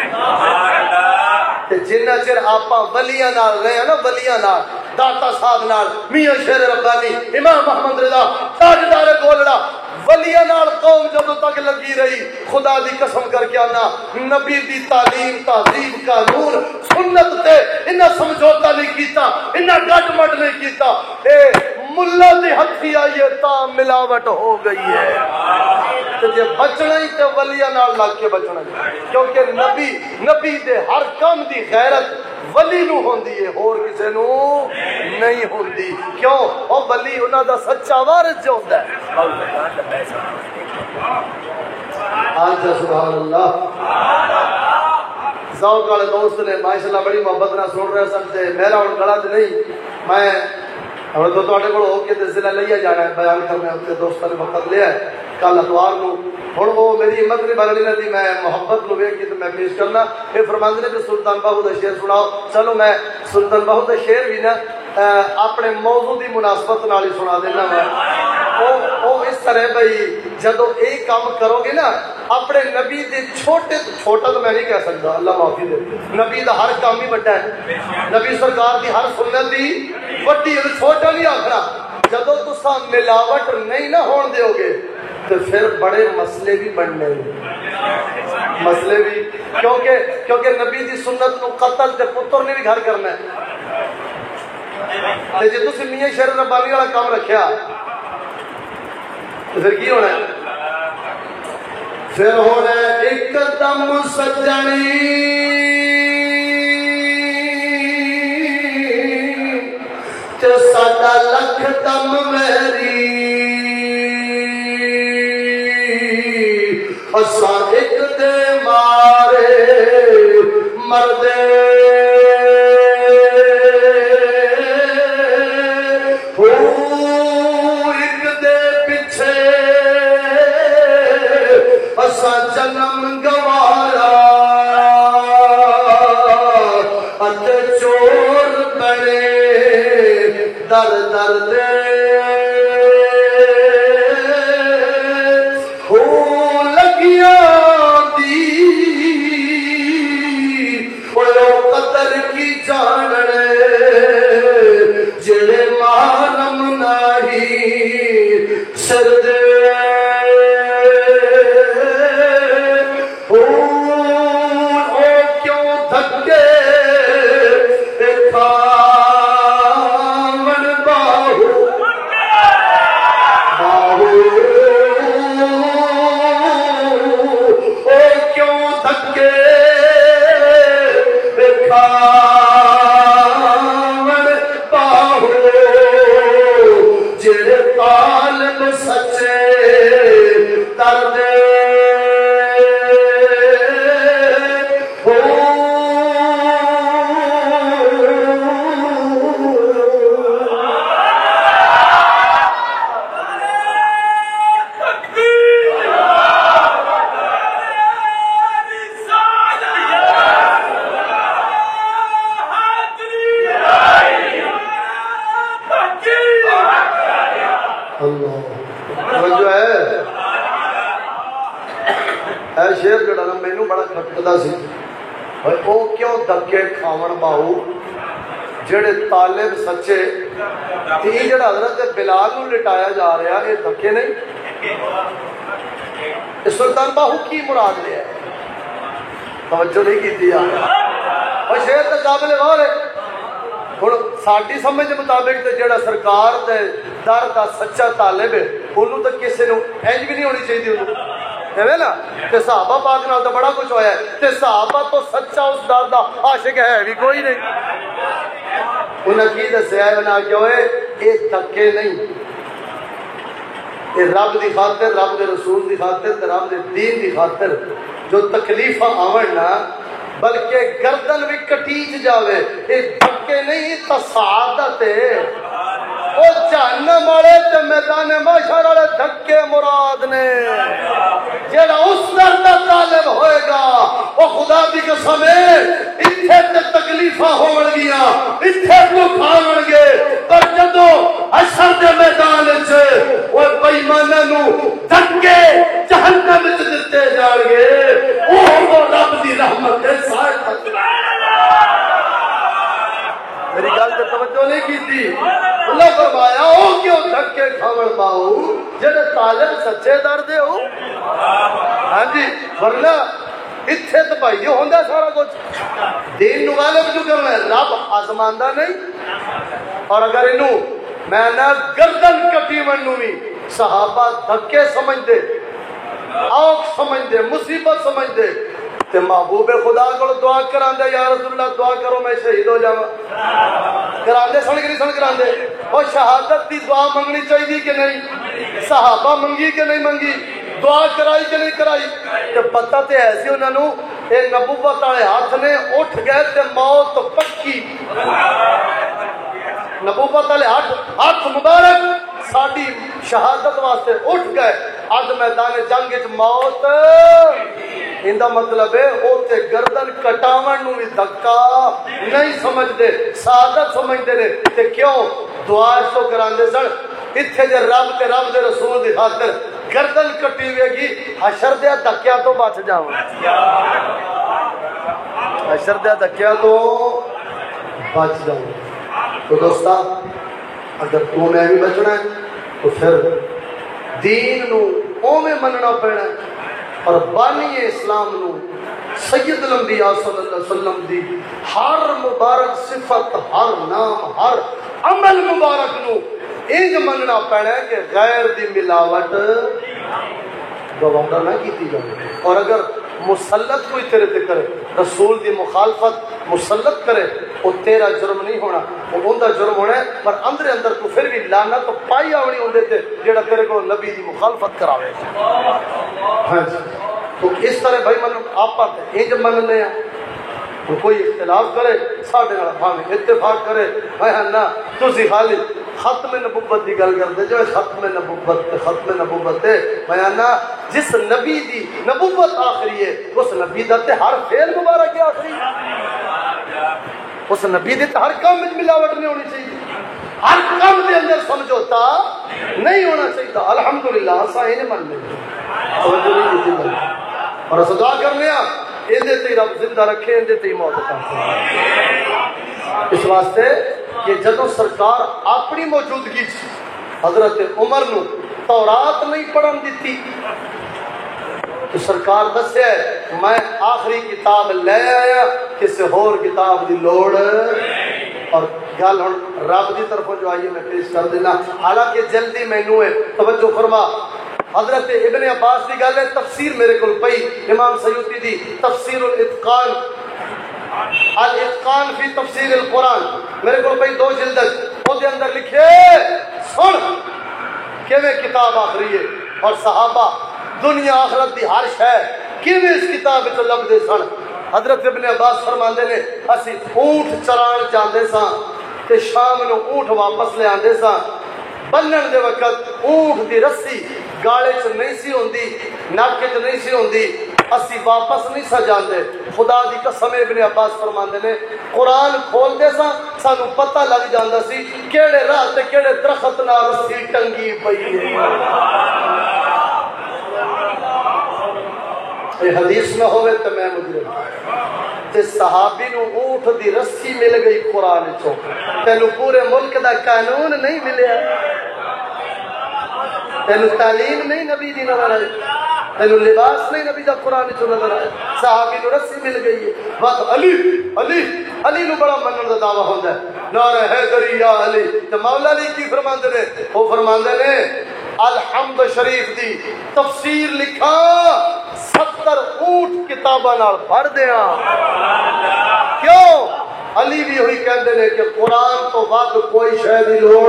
تے جنہ چر آپاں ولیاں نال رہے ہیں نا، ولیاں نال داتا صاحب نال میاں شیر ربانی امام محمد رضا تاجدار گولڑا ولیاں نال قوم جدو تک لگی رہی، خدا دی قسم کر کے آنا نبی دی تعلیم تہذیب قانون سنت تے انہاں سمجھوتا نہیں کیتا، انہاں گڈ مڈ نہیں کیتا، اے ملا دی ہتھی آئیے تا ملاوٹ ہو گئی ہے۔ تے جے بچنا ہی تے ولیاں نال لگ کے بچنا ہے، کیونکہ نبی نبی دے ہر کام دی غیرت ولی نو ہوندی ہے، اور کسے نو نہیں ہوندی، کیوں او ولی انہاں دا سچا وارث جو ہوندا ہے۔ آج سبحان اللہ، ذوق والے دوست نے ماشاءاللہ بڑی محبت نہ سن رہے سن تے میرا ہن گلا تے نہیں، میں ہن تو تواڈے کول ہو کے تے ضلع لیا جانا ہے بیان کرنے اتے دوستاں نے وقت لیا ہے کل اتوار نو، ہن وہ میری ہمت نہیں بن رہی تھی، میں محبت نو ویکھ کے تے میں پیش کرنا اے فرماندے نے کہ سلطان باہو دا شعر سناؤ، چلو میں سلطان باہو دا شعر بھی نا اپنے موضوع دی مناسبت نال ہی سنا دینا میں، او او اس طرح بھئی جدو ایک کام کرو گے نا اپنے نبی دے چھوٹے چھوٹا تو میں نہیں کہہ سکتا اللہ معافی دے، نبی دا ہر کام ہی بڑا ہے، نبی سرکار دی ہر سنت دی بڑی ہے، چھوٹا نہیں آخرا، جدو تساں ملاوٹ نہیں نہ ہون دیو گے تو پھر بڑے مسئلے بھی بننے مسئلے بھی، کیونکہ کیونکہ نبی دی سنت نو قتل تے پتر نے بھی گھر کرنا ہے، تے جے تسی میاں شیر ربانی والا کام رکھیا تو پھر کی ہونا ہے؟ پھر ہونا ہے ایک دم سجنی تے ساڈا لکھ دم میری، اساں ایک دے مارے مردے جنم گوارا ات چور بڑے در در دے ہو لگیا دی قدر کی جاننے جڑے مانم نہیں سر دے سچے اللہ جو ہے اے شیر جڑا نا مینوں بڑا کھٹکدا سی او کیوں دھکے کھاون باؤ جڑے طالب سچے یہ جڑا حضرت بلال نو لٹایا جا رہا یہ دھکے نہیں سلطان باہو کی مراد لیا ہے توجہ نہیں کی دیا اور شیر تے قابل غور ہے ہن ساڈی سمجھ دے مطابق تے جڑا سرکار دے در دا سچا طالب ہے اونوں تے کسے نو انج بھی نہیں ہونی چاہیے اونوں ہے نا تے صحابہ پاک نال تے بڑا کچھ ہویا ہے تے صحابہ تو سچا اس در دا عاشق ہے بھی کوئی نہیں انہاں کی دسیا ہے انہاں کہ ہوئے یہ دھکے نہیں یہ رب دی خاطر رب دے رسول دی خاطر تے رب دے دین دی خاطر جو تکلیفاں آون نا بلکہ گردن بھی کٹیچ جاوے یہ دھکے نہیں تا سعادت ہے او جہنم والے تے میدان محشر والے دھکے مراد نے جڑا اس در دا طالب ہوئے گا او خدا دی قسم ہے ایتھے تے تکلیفاں ہون گیاں ایتھے دکھ آون گے پر جدوں حشر دے میدان وچ او بے ایماناں نو دھکے جہنم وچ دتے جان گے او رب دی رحمت دے سائے میری گل تے توجہ نہیں کی تھی اللہ فرمایا او کیوں دھکے کھاون پاؤ جڑے طالب سچے در دے ہو ہاں جی ورنہ اتھے تو بھائی یہ ہوندا سارا کچھ دین نو غالب جو کرنا ہے رب آزماندا نہیں اور اگر انو میں نہ گردن کٹی منو بھی صحابہ دھکے سمجھ دے آنکھ سمجھ دے مصیبت سمجھ دے تے محبوب خدا کو دعا کران دے یا رسول اللہ دعا کرو میں شہید ہو جاواں کران دے سن کے نہیں سن کران دے اور شہادت دی دعا منگنی چاہیے کہ نہیں صحابہ منگی کہ نہیں منگی دعا کرائی کہ نہیں کرائی تے پتہ تے ایسی انہاں نو اے نبوت والے ہاتھ نے اٹھ گئے تے موت پکی نبوت والے ہاتھ ہاتھ مبارک ساڈی شہادت واسطے اٹھ گئے اج میدان جنگ وچ موت ایندا مطلب ہے او تے گردن کٹاون نو بھی دھکا نہیں سمجھدے سعادت سمجھدے نے تے کیوں دعا سو کراندے سن ایتھے جے رب تے رب دے رسول دی خاطر گردن کٹی ہوئے گی حشر دے دھکیاں تو بچ جاواں حشر دے دھکیاں تو بچ جاواں تو دوستا اگر تو میں بھی بچنا ہے تو پھر دین نو اوویں مننا پینا ہے اور بانی اسلام نو سید الانبیاء صلی اللہ علیہ وسلم دی ہر مبارک صفت ہر نام ہر عمل مبارک نو انج مننا پینا ہے کہ غیر دی ملاوٹ گوانڈا نہ کیتی جائے اور اگر مسلط کوئی تیرے تے کرے رسول دی مخالفت مسلط کرے وہ تیرا جرم نہیں ہونا وہ اوندا جرم ہونا ہے پر اندر اندر تو پھر بھی لعنت تو پائی آونی ہوندے تے جیڑا تیرے کو نبی دی مخالفت کراوے ہاں جی تو اس طرح بھائی من آپا انج مننے ہیں تو کوئی اختلاف کرے ساڈے نال بھاویں اتفاق کرے ہے نا تسی خالی ختم نبوت دی گل کردے جو ختم نبوت تے ختم نبوت ہے بیانا جس نبی دی نبوت آخری ہے اس نبی دا تے ہر فعل مبارک آخری ہے اس نبی دی تے ہر کام وچ ملاوٹ نہیں ہونی چاہیے ہر کام دے اندر سمجھوتا نہیں ہونا چاہیے الحمدللہ اسا اے نہیں من لے توجہ نہیں کیتی اور اس دعا کرنے آ اندے تے رب زندہ رکھے اندے تے موت عطا اس واسطے کہ جدوں سرکار اپنی موجودگی حضرت عمر نو تورات نہیں پڑھن دیتی تو سرکار دسیا میں آخری کتاب لے آیا کسی اور کتاب دی لوڑ اور گل ہن رب دی طرفوں جو آئی ہے میں پیش کر دینا حالانکہ جلدی مینوں ہے توجہ فرما حضرت ابن عباس کی گل ہے تفسیر میرے کو پئی امام سیوطی دی تفسیر الاتقان الاتقان فی تفسیر القرآن میرے کو پئی دو جلد او دے اندر لکھے سن کیویں کتاب آخری ہے اور صحابہ دنیا آخرت دی ہر شے کیویں اس کتاب وچ لبدے سن حضرت ابن عباس فرماندے نے اسی اونٹ چران جاندے ساں تے شام نو اونٹ واپس لے آندے ساں بنن دے وقت اونٹ دی رسی گالے چ نہیں سی ہوندی نک چ نہیں سی ہوندی اسی واپس نہیں سا جاندے خدا دی قسم ابن عباس فرماندے نے قرآن کھول دے سا سانو پتہ لگ جاندا سی کیڑے راہ تے کیڑے درخت نہ رسی ٹنگی پئی ہے۔ یہ حدیث نہ ہوئے تو میں مجرم تے صحابی نو اونٹ دی رسی مل گئی قرآن چوں، تینو پورے ملک دا قانون نہیں ملیا، تینو تعلیم نہیں نبی دی نظر آئی، تینو لباس نہیں نبی دا قرآن چوں نظر آئے، صحابی نو رسی مل گئی ہے۔ بات علی علی علی نو بڑا منن دا دعویٰ ہوندا ہے، نعرہ حیدری یا علی۔ تے مولا علی کی فرماندے نے؟ وہ فرماندے نے الحمد شریف دی تفسیر لکھا ستر اونٹ کتاباں نال بھر دیاں۔ کیوں؟ علی بھی ہوئی کہندے نے کہ قرآن تو ود کوئی شے دی لوڑ۔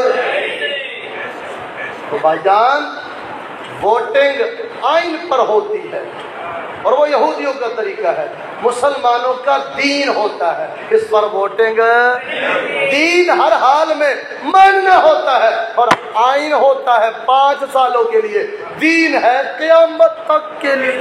تو بھائی جان ووٹنگ آئین پر ہوتی ہے اور وہ یہودیوں کا طریقہ ہے، مسلمانوں کا دین ہوتا ہے، اس پر ووٹنگ دین ہر حال میں ماننا ہوتا ہے، اور آئین ہوتا ہے پانچ سالوں کے لیے، دین ہے قیامت تک کے لیے۔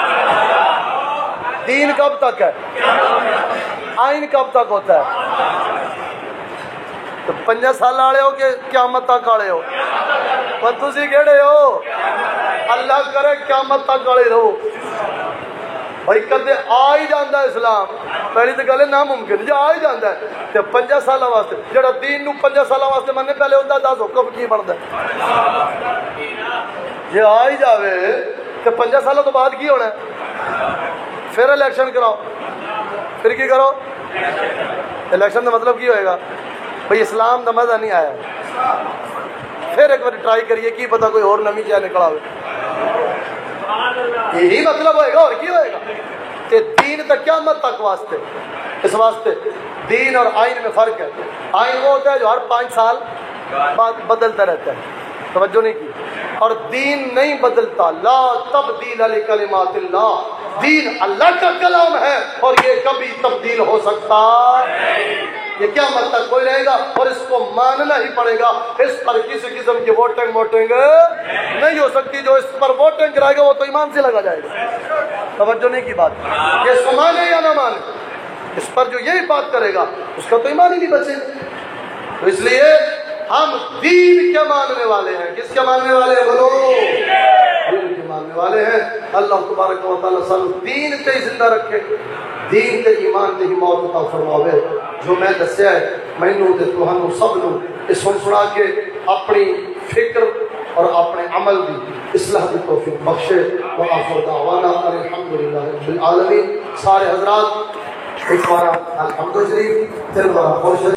دین کب تک ہے؟ آئین کب تک ہوتا ہے؟ تو پنجا سال آڑے ہو کہ قیامت تک آڑے ہو؟ پر تسی کہڑے ہو؟ اللہ کرے قیامت تک آڑے رہو۔ بھائی کدے آ ہی جاندہ اسلام، پہلی تو گل ہے ناممکن جی آ ہی جاندہ ہے تے پنجا سالہ واسطے جڑا دین نو پنجا سالہ واسطے مننے پہلے ہوتا دس حکم کی بندا ہے جی آ ہی جاوے تے پنجا سالہ تو بعد کی ہونا ہے؟ پھر الیکشن کراؤ، پھر کی کرو؟ الیکشن کا مطلب کی ہوئے گا؟ بھئی اسلام دا مزہ نہیں آیا، پھر ایک بار ٹرائی کریے، کی پتہ کوئی اور نمی چاہ نکلا ہوئے، یہی مطلب ہوئے گا اور کی ہوئے گا؟ کہ دین تا قیامت تک واسطے، اس واسطے دین اور آئین میں فرق ہے۔ آئین وہ ہوتا ہے جو ہر پانچ سال بعد بدلتا رہتا ہے، توجہ نہیں کی، اور دین نہیں بدلتا، لا تبدیل لکلمات اللہ، دین اللہ کا کلام ہے اور یہ کبھی تبدیل ہو سکتا، یہ قیامت تک کوئی رہے گا اور اس کو ماننا ہی پڑے گا، اس پر کسی قسم کی ووٹنگ ووٹنگ نہیں ہو سکتی، جو اس پر ووٹنگ کرائے گا وہ تو ایمان سے لگا جائے گا، توجہ نہیں کی بات، کہ اس کو مانے یا نہ مانے، اس پر جو یہی بات کرے گا اس کا تو ایمان ہی نہیں بچے گا۔ تو اس لیے ہم دین کے ماننے والے ہیں، کس کے ماننے والے ہیں بولو؟ دین کے ماننے والے ہیں۔ اللہ تبارک و تعالیٰ سانو دین تے ہی زندہ رکھے، دین تے ایمان تے ہی موت عطا فرماوے۔ جو میں دسیا ہے مینوں تے تہانوں سب نوں اس سن سنا کے اپنی فکر اور اپنے عمل دی اصلاح کی توفیق بخشے۔ وآخر دعوانا ان الحمدللہ رب العالمین۔ سارے حضرات ایک بار الحمد شریف، پھر بار